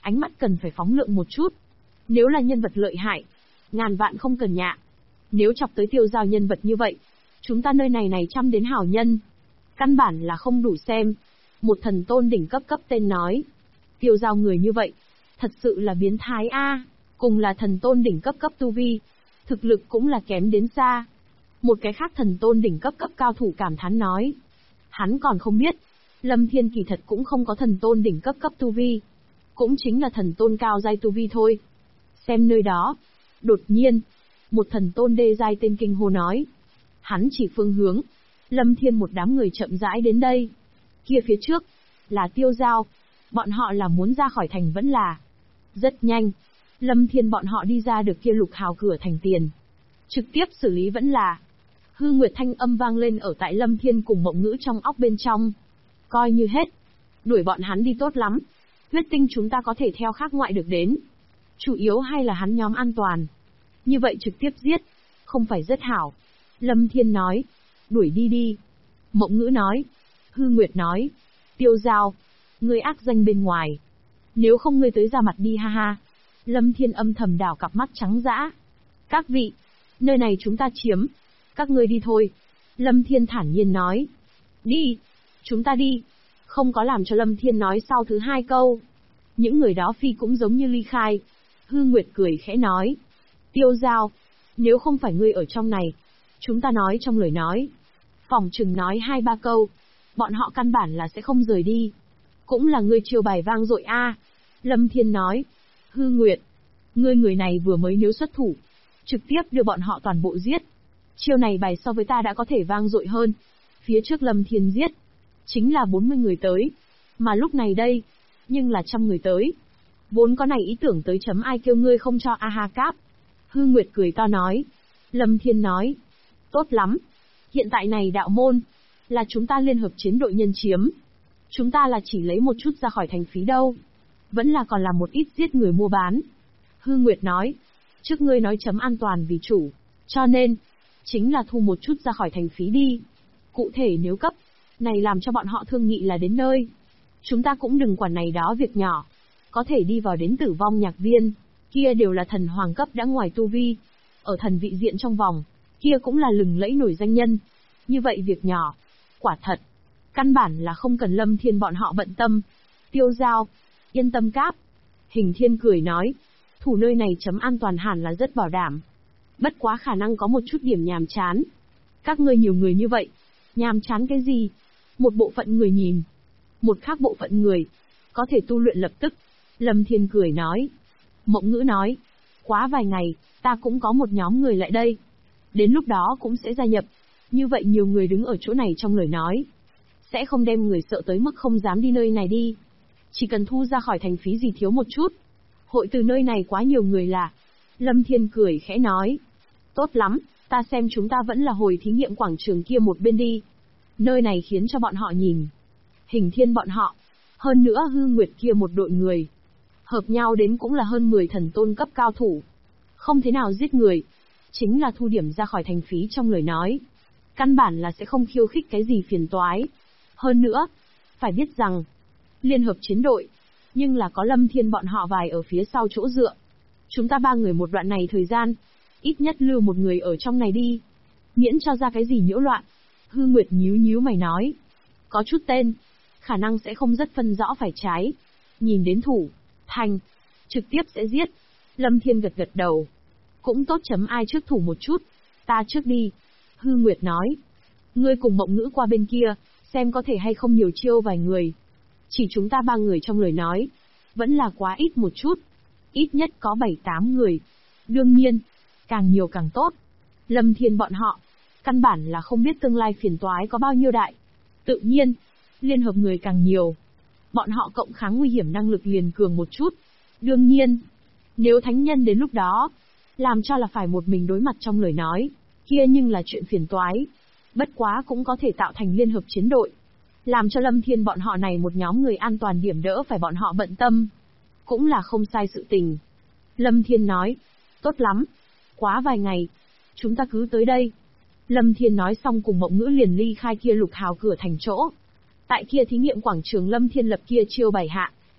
Speaker 1: ánh mắt cần phải phóng lượng một chút. Nếu là nhân vật lợi hại, ngàn vạn không cần nhạ. Nếu chọc tới Tiêu Giao nhân vật như vậy, chúng ta nơi này trăm đến hảo nhân. Căn bản là không đủ xem. Một thần tôn đỉnh cấp tên nói. Tiêu Giao người như vậy, thật sự là biến thái a. Cùng là thần tôn đỉnh cấp tu vi, thực lực cũng là kém đến xa. Một cái khác thần tôn đỉnh cấp cao thủ cảm thán nói. Hắn còn không biết, Lâm Thiên kỳ thật cũng không có thần tôn đỉnh cấp tu vi. Cũng chính là thần tôn cao giai tu vi thôi. Xem nơi đó. Đột nhiên, một thần tôn đê giai tên kinh hô nói. Hắn chỉ phương hướng. Lâm Thiên một đám người chậm rãi đến đây. Kia phía trước, là Tiêu Giao. Bọn họ là muốn ra khỏi thành vẫn là. Rất nhanh, Lâm Thiên bọn họ đi ra được kia lục hào cửa thành tiền. Trực tiếp xử lý vẫn là. Hư Nguyệt thanh âm vang lên ở tại Lâm Thiên cùng Mộng Ngữ trong óc bên trong. Coi như hết. Đuổi bọn hắn đi tốt lắm. Huyết tinh chúng ta có thể theo khác ngoại được đến. Chủ yếu hay là hắn nhóm an toàn. Như vậy trực tiếp giết. Không phải rất hảo. Lâm Thiên nói. Đuổi đi. Mộng Ngữ nói. Hư Nguyệt nói. Tiêu Giao. Ngươi ác danh bên ngoài. Nếu không ngươi tới ra mặt đi ha ha. Lâm Thiên âm thầm đảo cặp mắt trắng dã. Các vị. Nơi này chúng ta chiếm. Các ngươi đi thôi. Lâm Thiên thản nhiên nói. Đi. Chúng ta đi. Không có làm cho Lâm Thiên nói sau thứ hai câu. Những người đó phi cũng giống như ly khai. Hư Nguyệt cười khẽ nói. Tiêu Giao. Nếu không phải ngươi ở trong này. Chúng ta nói trong lời nói. Phỏng chừng nói 2-3 câu. Bọn họ căn bản là sẽ không rời đi. Cũng là ngươi chiêu bài vang dội a. Lâm Thiên nói. Hư Nguyệt. Ngươi người này vừa mới nếu xuất thủ. Trực tiếp đưa bọn họ toàn bộ giết. Chiêu này bài so với ta đã có thể vang dội hơn. Phía trước Lâm Thiên giết. Chính là 40 người tới. Mà lúc này đây. Nhưng là 100 người tới. Vốn có này ý tưởng tới chấm ai kêu ngươi không cho aha cáp. Hư Nguyệt cười to nói. Lâm Thiên nói. Tốt lắm. Hiện tại này đạo môn. Là chúng ta liên hợp chiến đội nhân chiếm. Chúng ta là chỉ lấy một chút ra khỏi thành phí đâu. Vẫn là còn là một ít giết người mua bán. Hư Nguyệt nói. Trước ngươi nói chấm an toàn vì chủ. Cho nên. Chính là thu một chút ra khỏi thành phí đi. Cụ thể nếu cấp. Này làm cho bọn họ thương nghị là đến nơi. Chúng ta cũng đừng quản này đó việc nhỏ. Có thể đi vào đến tử vong nhạc viên. Kia đều là thần hoàng cấp đã ngoài tu vi. Ở thần vị diện trong vòng. Kia cũng là lừng lẫy nổi danh nhân. Như vậy việc nhỏ. Quả thật. Căn bản là không cần Lâm Thiên bọn họ bận tâm. Tiêu Giao. Yên tâm cáp. Hình Thiên cười nói. Thủ nơi này chấm an toàn hẳn là rất bảo đảm. Bất quá khả năng có một chút điểm nhàm chán. Các ngươi nhiều người như vậy. Nhàm chán cái gì? Một bộ phận người nhìn. Một khác bộ phận người. Có thể tu luyện lập tức. Lâm Thiên cười nói. Mộng Ngữ nói. Quá vài ngày, ta cũng có một nhóm người lại đây. Đến lúc đó cũng sẽ gia nhập. Như vậy nhiều người đứng ở chỗ này trong lời nói. Sẽ không đem người sợ tới mức không dám đi nơi này đi. Chỉ cần thu ra khỏi thành phí gì thiếu một chút. Hội từ nơi này quá nhiều người là. Lâm Thiên cười khẽ nói. Tốt lắm, ta xem chúng ta vẫn là hồi thí nghiệm quảng trường kia một bên đi. Nơi này khiến cho bọn họ nhìn. Hình Thiên bọn họ. Hơn nữa Hư Nguyệt kia một đội người. Hợp nhau đến cũng là hơn 10 thần tôn cấp cao thủ. Không thế nào giết người. Chính là thu điểm ra khỏi thành phí trong lời nói. Căn bản là sẽ không khiêu khích cái gì phiền toái. Hơn nữa, phải biết rằng, liên hợp chiến đội, nhưng là có Lâm Thiên bọn họ vài ở phía sau chỗ dựa. Chúng ta 3 người một đoạn này thời gian, ít nhất lưu một người ở trong này đi. Miễn cho ra cái gì nhiễu loạn. Hư Nguyệt nhíu mày nói. Có chút tên, khả năng sẽ không rất phân rõ phải trái. Nhìn đến thủ, thành, trực tiếp sẽ giết. Lâm Thiên gật đầu. Cũng tốt chấm ai trước thủ một chút. Ta trước đi. Hư Nguyệt nói. Ngươi cùng Mộng Ngữ qua bên kia, xem có thể hay không nhiều chiêu vài người. Chỉ chúng ta 3 người trong lời nói. Vẫn là quá ít một chút. Ít nhất có 7-8 người. Đương nhiên, càng nhiều càng tốt. Lâm Thiên bọn họ, căn bản là không biết tương lai phiền toái có bao nhiêu đại. Tự nhiên, liên hợp người càng nhiều. Bọn họ cộng kháng nguy hiểm năng lực liền cường một chút. Đương nhiên, nếu thánh nhân đến lúc đó, làm cho là phải một mình đối mặt trong lời nói, kia nhưng là chuyện phiền toái. Bất quá cũng có thể tạo thành liên hợp chiến đội. Làm cho Lâm Thiên bọn họ này một nhóm người an toàn điểm đỡ phải bọn họ bận tâm. Cũng là không sai sự tình. Lâm Thiên nói, tốt lắm. Quá vài ngày, chúng ta cứ tới đây. Lâm Thiên nói xong cùng Mộng Ngữ liền ly khai kia lục hào cửa thành chỗ. Tại kia thí nghiệm quảng trường Lâm Thiên lập kia chiêu bày hạ,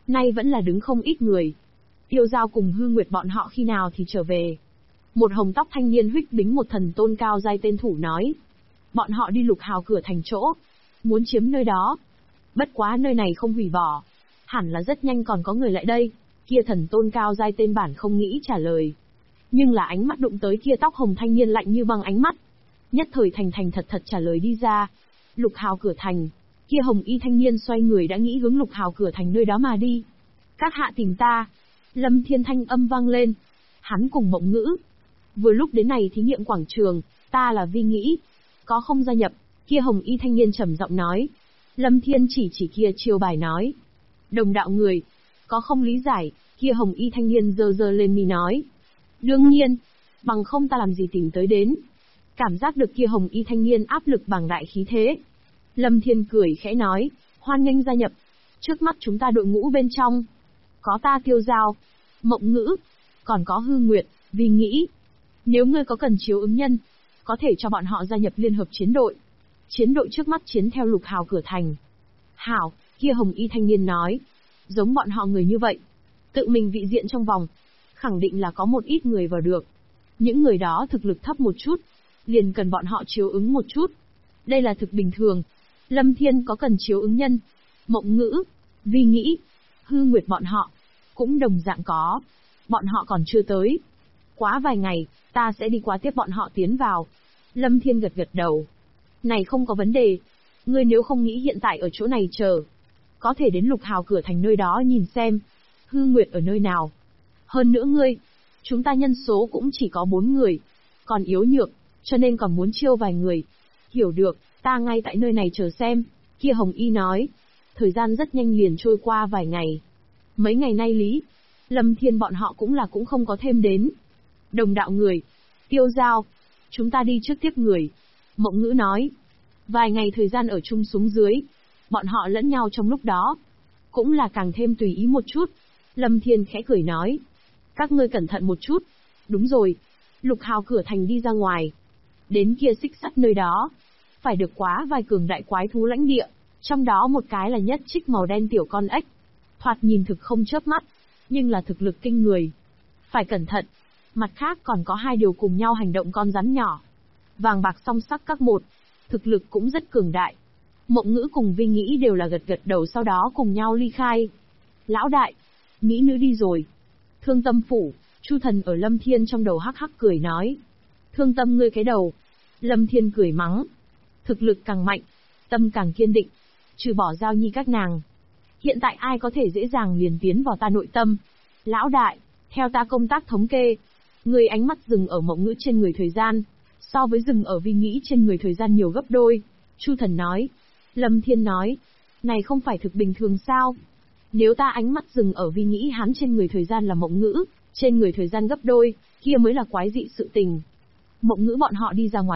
Speaker 1: nay vẫn là đứng không ít người. Tiêu Giao cùng Hư Nguyệt bọn họ khi nào thì trở về? Một hồng tóc thanh niên huých bính một thần tôn cao giai tên thủ nói. Bọn họ đi Lục Hào cửa thành chỗ, muốn chiếm nơi đó. Bất quá nơi này không hủy bỏ, hẳn là rất nhanh còn có người lại đây. Kia thần tôn cao giai tên bản không nghĩ trả lời. Nhưng là ánh mắt đụng tới kia tóc hồng thanh niên lạnh như băng ánh mắt. Nhất thời thành thành thật thật trả lời đi ra. Lục Hào cửa thành. Kia hồng y thanh niên xoay người đã nghĩ hướng Lục Hào cửa thành nơi đó mà đi. Các hạ tìm ta. Lâm Thiên thanh âm vang lên. Hắn cùng Mộng Ngữ. Vừa lúc đến này thí nghiệm quảng trường, ta là Vi Nghĩ. Có không gia nhập? Kia hồng y thanh niên trầm giọng nói. Lâm Thiên chỉ kia chiêu bài nói. Đồng đạo người. Có không lý giải? Kia hồng y thanh niên giơ lên mi nói. Đương nhiên. Bằng không ta làm gì tìm tới đến. Cảm giác được kia hồng y thanh niên áp lực bằng đại khí thế. Lâm Thiên cười khẽ nói. Hoan nghênh gia nhập. Trước mắt chúng ta đội ngũ bên trong. Có ta Tiêu Giao, Mộng Ngữ, còn có Hư Nguyệt, Vi Nghĩ. Nếu ngươi có cần chiếu ứng nhân, có thể cho bọn họ gia nhập liên hợp chiến đội. Chiến đội trước mắt chiến theo Lục Hào cửa thành. Hảo, kia hồng y thanh niên nói. Giống bọn họ người như vậy. Tự mình vị diện trong vòng. Khẳng định là có một ít người vào được. Những người đó thực lực thấp một chút. Liền cần bọn họ chiếu ứng một chút. Đây là thực bình thường. Lâm Thiên có cần chiếu ứng nhân. Mộng Ngữ, Vi Nghĩ, Hư Nguyệt bọn họ. Cũng đồng dạng có. Bọn họ còn chưa tới. Quá vài ngày, ta sẽ đi qua tiếp bọn họ tiến vào. Lâm Thiên gật đầu. Này không có vấn đề. Ngươi nếu không nghĩ hiện tại ở chỗ này chờ, có thể đến Lục Hào cửa thành nơi đó nhìn xem. Hư Nguyệt ở nơi nào. Hơn nữa ngươi, chúng ta nhân số cũng chỉ có 4 người. Còn yếu nhược, cho nên còn muốn chiêu vài người. Hiểu được, ta ngay tại nơi này chờ xem. Kia hồng y nói. Thời gian rất nhanh liền trôi qua vài ngày. Mấy ngày nay Lâm Thiên bọn họ cũng không có thêm đến. Đồng đạo người. Tiêu Giao. Chúng ta đi trước tiếp người. Mộng Ngữ nói. Vài ngày thời gian ở chung xuống dưới. Bọn họ lẫn nhau trong lúc đó. Cũng là càng thêm tùy ý một chút. Lâm Thiên khẽ cười nói. Các ngươi cẩn thận một chút. Đúng rồi. Lục Hào cửa thành đi ra ngoài. Đến kia xích sắt nơi đó. Phải được quá vài cường đại quái thú lãnh địa. Trong đó một cái là nhất trích màu đen tiểu con ếch. Thoạt nhìn thực không chớp mắt. Nhưng là thực lực kinh người. Phải cẩn thận. Mặt khác còn có 2 điều cùng nhau hành động con rắn nhỏ. Vàng bạc song sắc các một. Thực lực cũng rất cường đại. Mộng Ngữ cùng Vi Nghĩ đều là gật đầu sau đó cùng nhau ly khai. Lão đại. Mỹ nữ đi rồi. Thương Tâm phủ. Chu Thần ở Lâm Thiên trong đầu hắc hắc cười nói. Thương tâm ngươi cái đầu. Lâm Thiên cười mắng. Thực lực càng mạnh. Tâm càng kiên định. Trừ bỏ Giao Nhi các nàng. Hiện tại ai có thể dễ dàng liền tiến vào ta nội tâm. Lão đại. Theo ta công tác thống kê. Người ánh mắt dừng ở Mộng Ngữ trên người thời gian. So với dừng ở Vi Nghĩ trên người thời gian nhiều gấp đôi. Chu Thần nói. Lâm Thiên nói. Này không phải thực bình thường sao? Nếu ta ánh mắt dừng ở Vi Nghĩ hắn trên người thời gian là Mộng Ngữ, trên người thời gian gấp đôi, kia mới là quái dị sự tình. Mộng Ngữ bọn họ đi ra ngoài